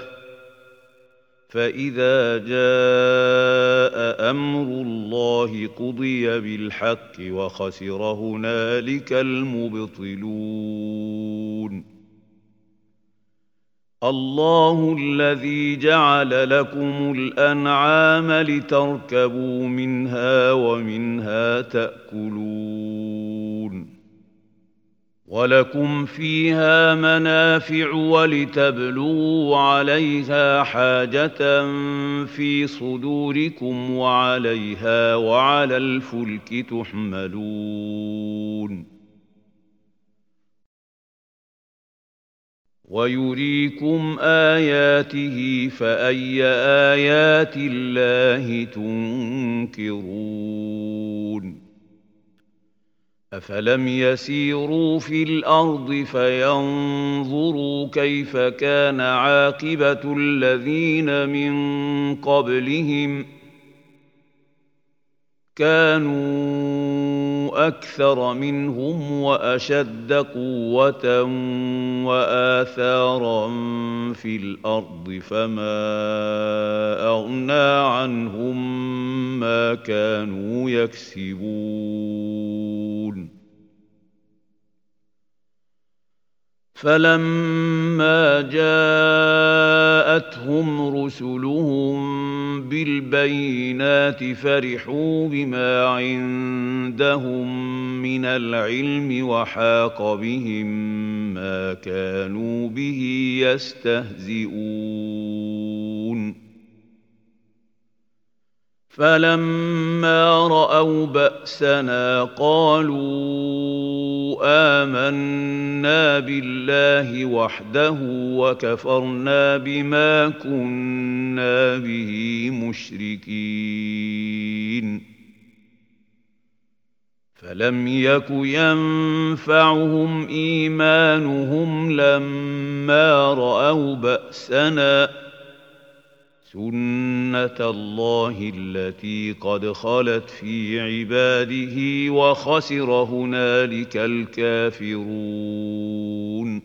A: فإذا جاء أمر الله قضي بالحق وخسر هنالك المبطلون الله الذي جعل لكم الأنعام لتركبوا منها ومنها تأكلون ولكم فيها منافع ولتبلغوا عليها حاجة في صدوركم وعليها وعلى الفلك تحملون ويريكم آياته فأي آيات الله تنكرون أفلم يسيروا في الأرض فينظروا كيف كان عاقبة الذين من قبلهم كانوا أكثر منهم وأشد قوة وآثارا في الأرض فما أغنى عنهم ما كانوا يكسبون فلما جاءتهم رسلهم بالبينات فرحوا بما عندهم من العلم وحاق بهم ما كانوا به يستهزئون فلما رأوا بأسنا قالوا آمنا بالله وحده وكفرنا بما كنا به مشركين فلم يك ينفعهم إيمانهم لما رأوا بأسنا سنة الله التي قد خلت في عباده وخسر هنالك الكافرون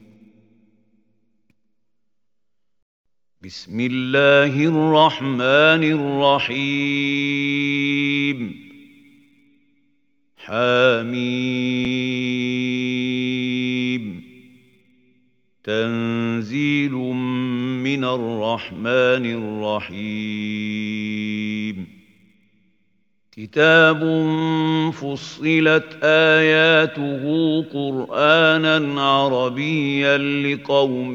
A: بسم الله الرحمن الرحيم حميم تنزيل من الرحمن الرحيم كتاب فصلت آياته قرآنا عربيا لقوم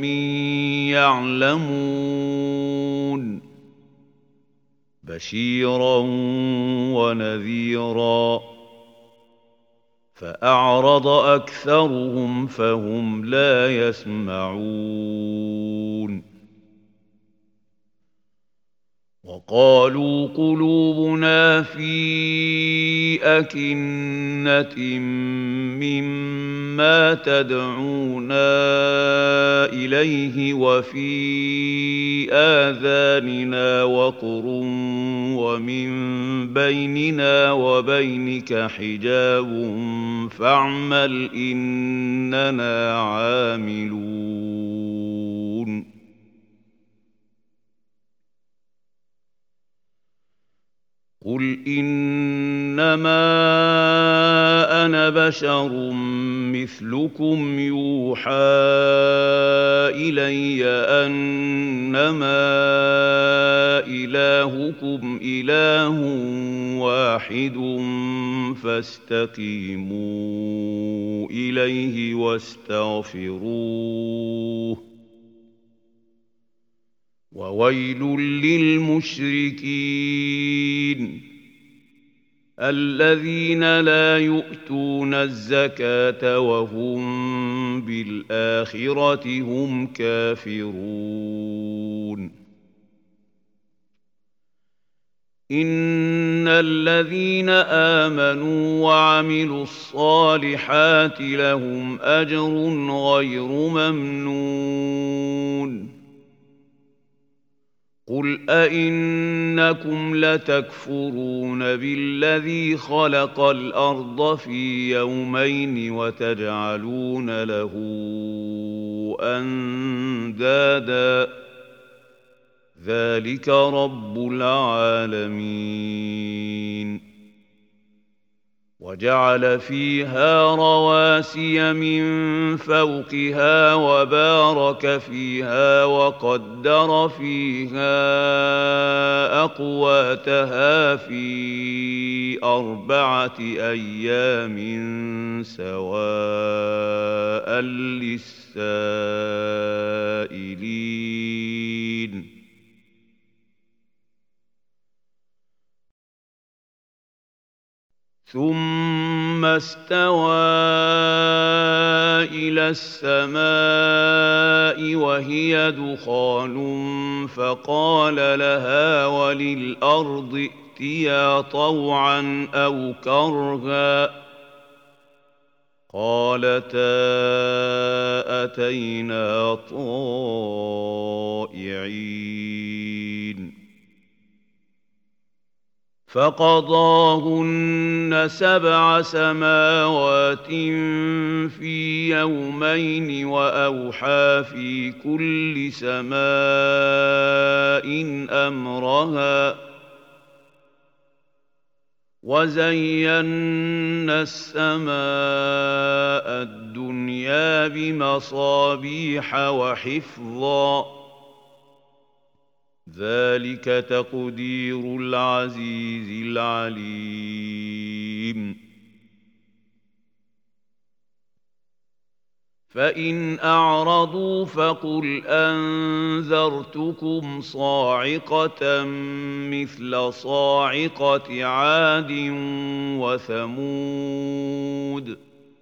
A: يعلمون بشيرا ونذيرا فأعرض أكثرهم فهم لا يسمعون وقالوا قلوبنا في أكنة مما تدعونا إليه وفي آذاننا وقر ومن بيننا وبينك حجاب فاعمل إننا عاملون قل إنما أنا بشر مثلكم يوحى إلي أنما إلهكم إله واحد فاستقيموا إليه واستغفروه وويل للمشركين الذين لا يؤتون الزكاة وهم بالآخرة هم كافرون إن الذين آمنوا وعملوا الصالحات لهم أجر غير ممنون قل أئنكم لتكفرون بالذي خلق الأرض في يومين وتجعلون له أندادا ذلك رب العالمين وجعل فيها رواسي من فوقها وبارك فيها وقدر فيها أقواتها في أربعة أيام سواء للسائلين ثم استوى إلى السماء وهي دخان فقال لها وللأرض ائتيا طوعا أو كرها قالتا أتينا طائعين فقضاهن سبع سماوات في يومين وأوحى في كل سماء أمرها وزينا السماء الدنيا بمصابيح وحفظا ذلك تقدير العزيز العليم فإن أعرضوا فقل أنذرتكم صاعقة مثل صاعقة عاد وثمود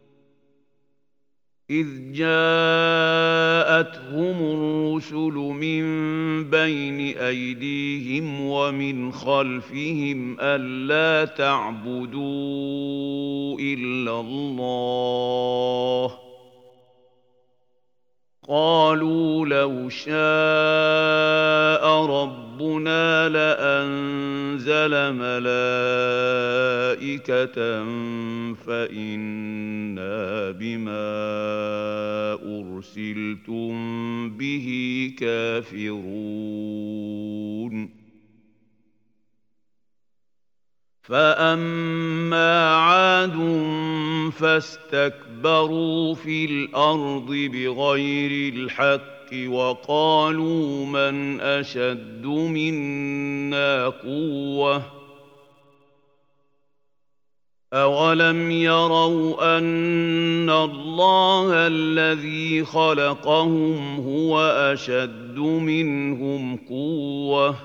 A: إذ جاءتهم الرسل من بين أيديهم ومن خلفهم ألا تعبدوا إلا الله قالوا لو شاء ربنا لأنزل ملائكة فإنا بما أرسلتم به كافرون فأما عاد فاستكبروا في الأرض بغير الحق وقالوا من أشد منا قوة أولم يروا أن الله الذي خلقهم هو أشد منهم قوة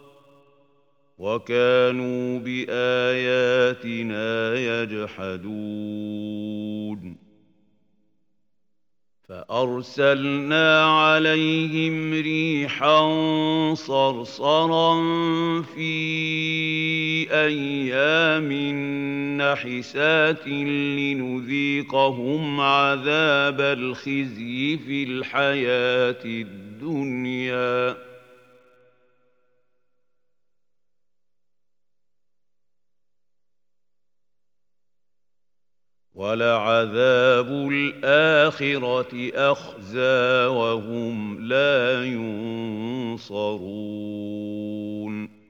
A: وكانوا بآياتنا يجحدون فأرسلنا عليهم ريحا صرصرا في أيام نحسات لنذيقهم عذاب الخزي في الحياة الدنيا ولعذاب الآخرة أخزى وهم لا ينصرون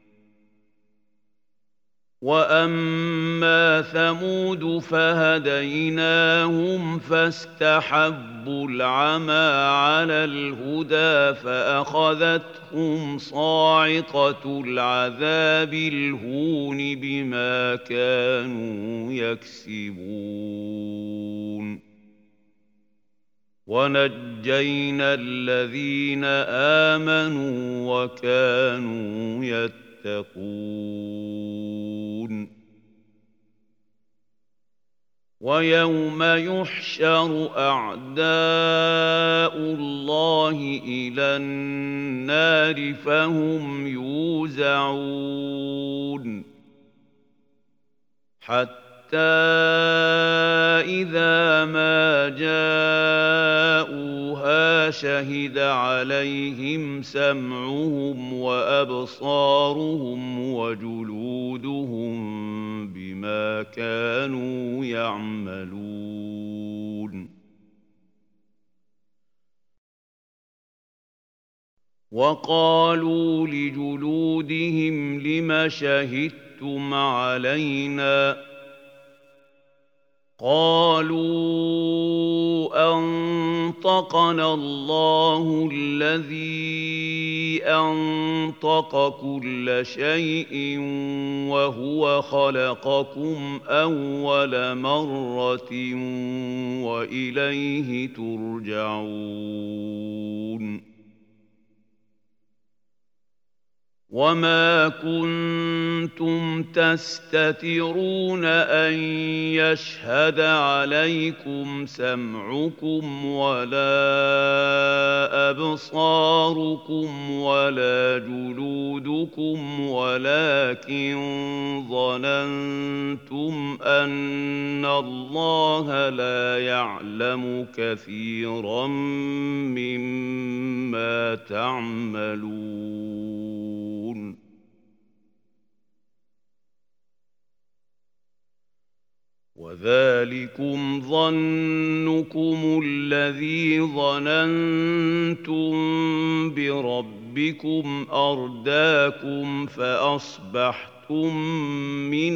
A: وأما ثمود فهديناهم فاستحبوا العمى على الهدى فأخذتهم صاعقة العذاب الهون بما كانوا يكسبون ونجينا الذين آمنوا وكانوا يتقون ويوم يحشر أعداء الله إلى النار فهم يوزعون حتى إذا ما جاءوها شهد عليهم سمعهم وأبصارهم وجلودهم بما كانوا يعملون وقالوا لجلودهم لم شهدتم علينا قالوا أنطقنا الله الذي أنطق كل شيء وهو خلقكم أول مرة وإليه ترجعون وما كنتم تستترون أن يشهد عليكم سمعكم ولا أبصاركم ولا جلودكم ولكن ظننتم أن الله لا يعلم كثيرا مما تعملون. وذلكم ظنكم الذي ظننتم بربكم أرداكم فأصبحتم من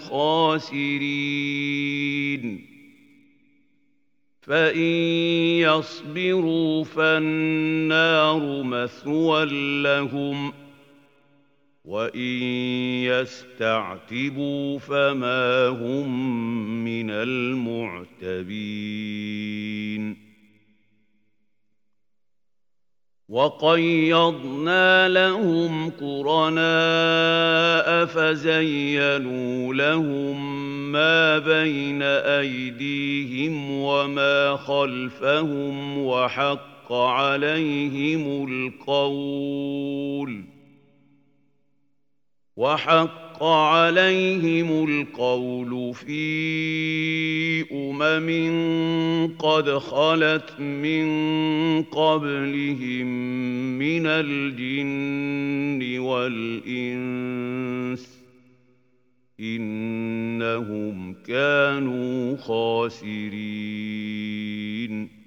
A: الخاسرين. فإن يصبروا فالنار مثوى لهم وإن يستعتبوا فما هم من المعتبين. وقيضنا لهم قرناء فزينوا لهم ما بين أيديهم وما خلفهم وحق عليهم القول وحق عليهم القول في أمم قد خلت من قبلهم من الجن والإنس إنهم كانوا خاسرين.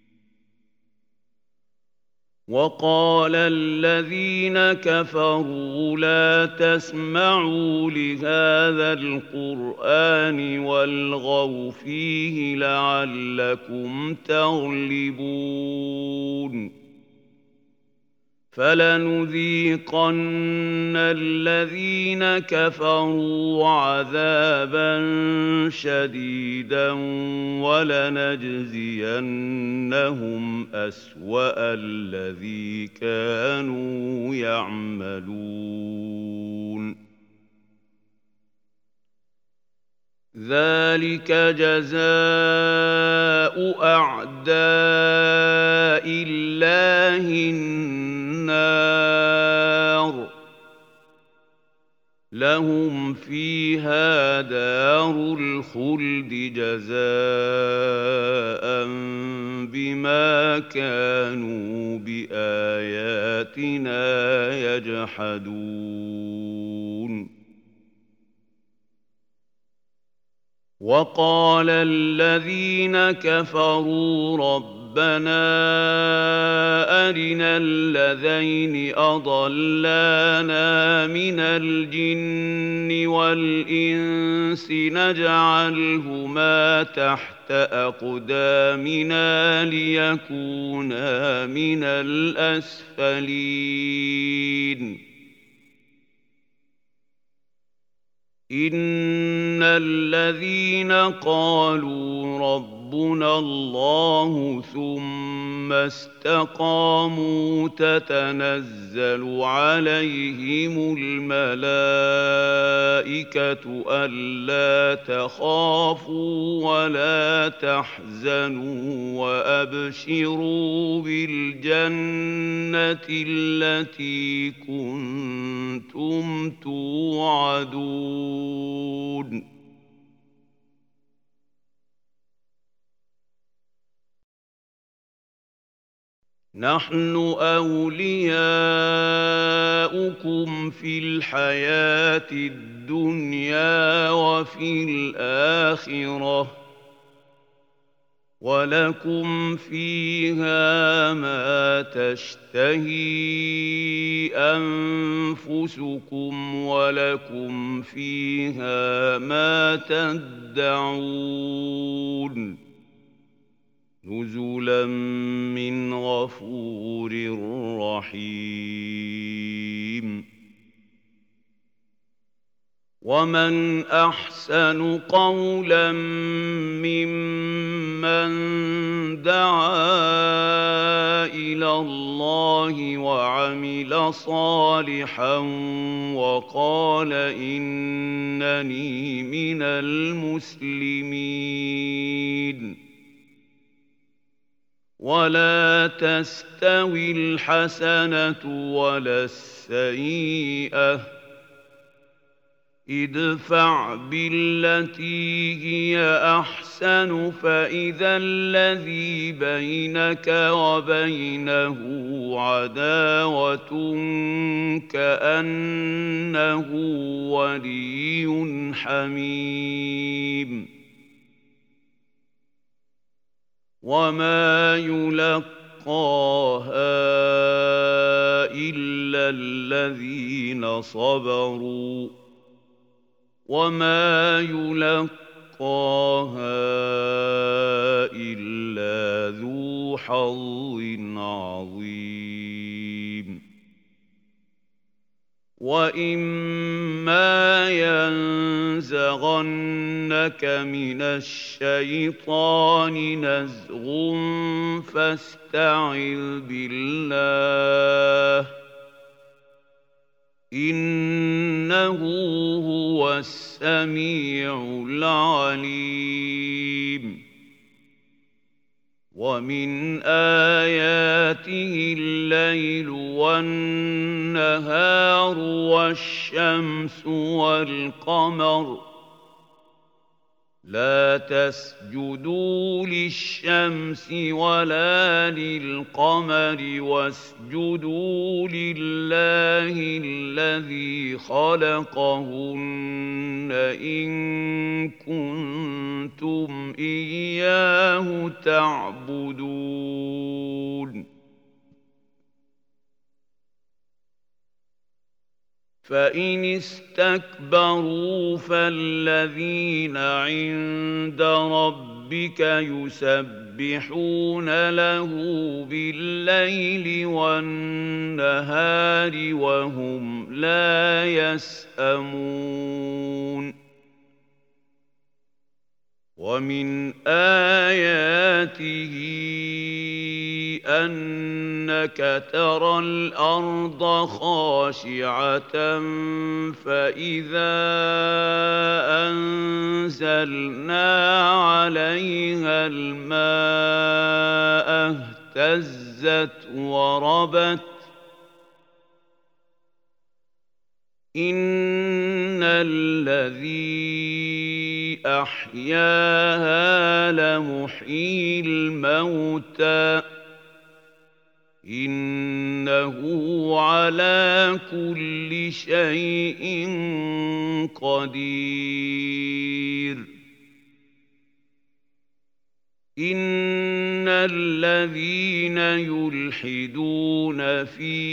A: وقال الذين كفروا لا تسمعوا لهذا القرآن والغوا فيه لعلكم تغلبون. فلنذيقن الذين كفروا عذابا شديدا ولنجزينهم أسوأ الذي كانوا يعملون. ذلك جزاء أعداء الله النار لهم فيها دار الخلد جزاء بما كانوا بآياتنا يجحدون. وقال الذين كفروا ربنا أرنا الذين أضلانا من الجن والإنس نجعلهما تحت أقدامنا ليكونا من الأسفلين. إن الذين قالوا ربنا الله ثم استقاموا تتنزل عليهم الملائكة ألا تخافوا ولا تحزنوا وأبشروا بالجنة التي كنتم توعدون. نحن أولياؤكم في الحياة الدنيا وفي الآخرة ولكم فيها ما تشتهي أنفسكم ولكم فيها ما تدعون نزلا من غفور رحيم. ومن أحسن قولا ممن دعا إلى الله وعمل صالحا وقال إنني من المسلمين ولا تستوي الحسنة ولا السيئة ادفع بالتي هي أحسن فإذا الذي بينك وبينه عداوة كأنه ولي حميم وما يلقاها إلا الذين صبروا وما يلقاها إلا ذو حظ عظيم وإما ينزغنك من الشيطان نزغ فاستعذ بالله إنه هو السميع العليم ومن آياته الليل والنهار والشمس والقمر لا تسجدوا للشمس ولا للقمر واسجدوا لله الذي خلقهن إن كنتم إياه تعبدون فإن استكبروا فالذين عند ربك يسبحون له بالليل والنهار وهم لا يسأمون ومن آياته أنك ترى الأرض خاشعة فإذا أنزلنا عليها الماء اهتزت وربت إن الذي أحياها لمحيي الموتى إنه على كل شيء قدير إن الذين يلحدون في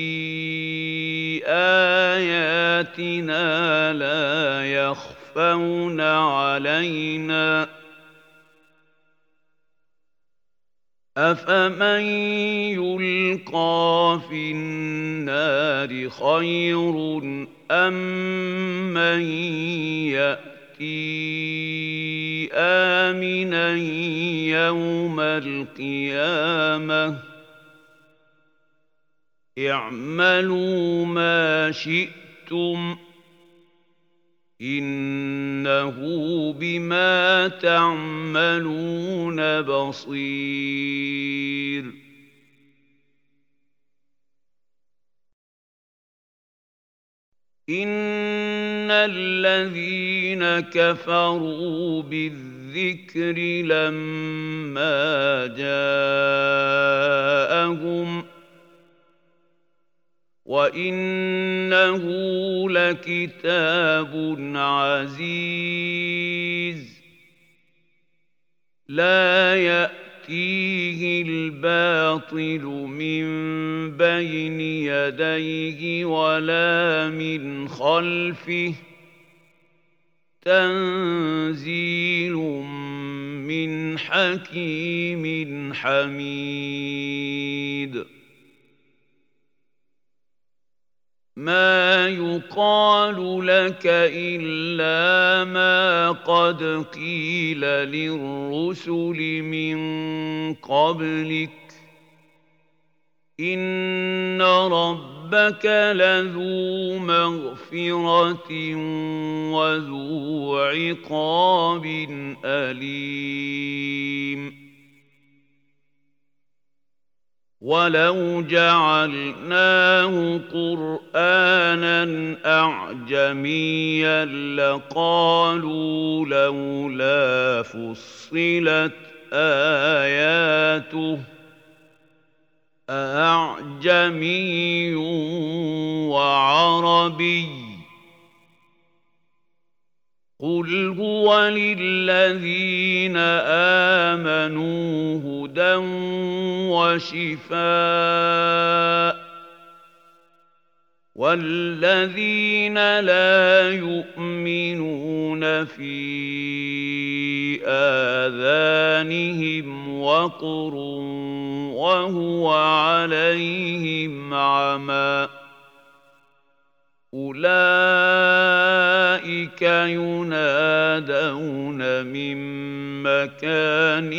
A: آياتنا لا يخفون علينا أفمن يلقى في النار خير أم من يأتي آمنا يوم القيامة اعملوا ما شئتم إنه بما تعملون بصير إن الذين كفروا بالذكر لما جاءهم وإنه لكتاب عزيز لا يأتيه الباطل من بين يديه ولا من خلفه تنزيل من حكيم حميد ما يقال لك إلا ما قد قيل للرسل من قبلك إِنَّ رَبَّكَ لَذُو مَغْفِرَةٍ وَذُو عِقَابٍ أَلِيمٍ وَلَوْ جَعَلْنَاهُ قُرْآنًا أَعْجَمِيًّا لَّقَالُوا لَوْلَا فُصِّلَتْ آيَاتُهُ أَأَعْجَمِيٌّ وَعَرَبِيٌّ ۗ قُلْ هُوَ لِلَّذِينَ آمَنُوا هُدًى وَشِفَاءٌ ۖ وَالَّذِينَ لَا يُؤْمِنُونَ فِي آذَانِهِمْ وَقْرٌ وَهُوَ عَلَيْهِمْ عَمًى أُولَٰئِكَ يُنَادَوْنَ مِن مَّكَانٍ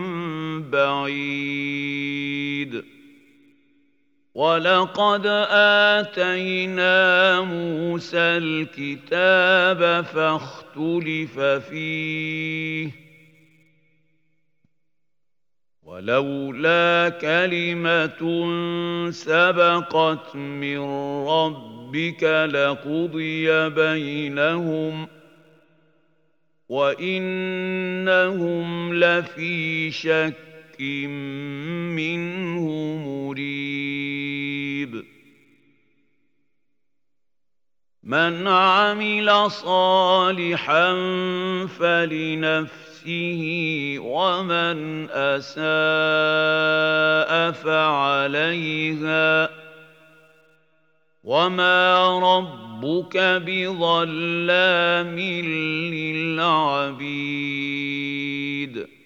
A: بَعِيدٍ وَلَقَدْ آتَيْنَا مُوسَى الْكِتَابَ فَاخْتُلِفَ فِيهِ وَلَوْلَا كَلِمَةٌ سَبَقَتْ مِن رَّبِّكَ لَقُضِيَ بَيْنَهُمْ وَإِنَّهُمْ لَفِي شَكٍّ مِّنْهُ مُرِيبٍ مَنْ عَمِلَ صَالِحًا فَلِنَفْسِهِ وَمَنْ أَسَاءَ فَعَلَيْهَا ۗ وَمَا رَبُّكَ بِظَلَّامٍ لِّلْعَبِيدِ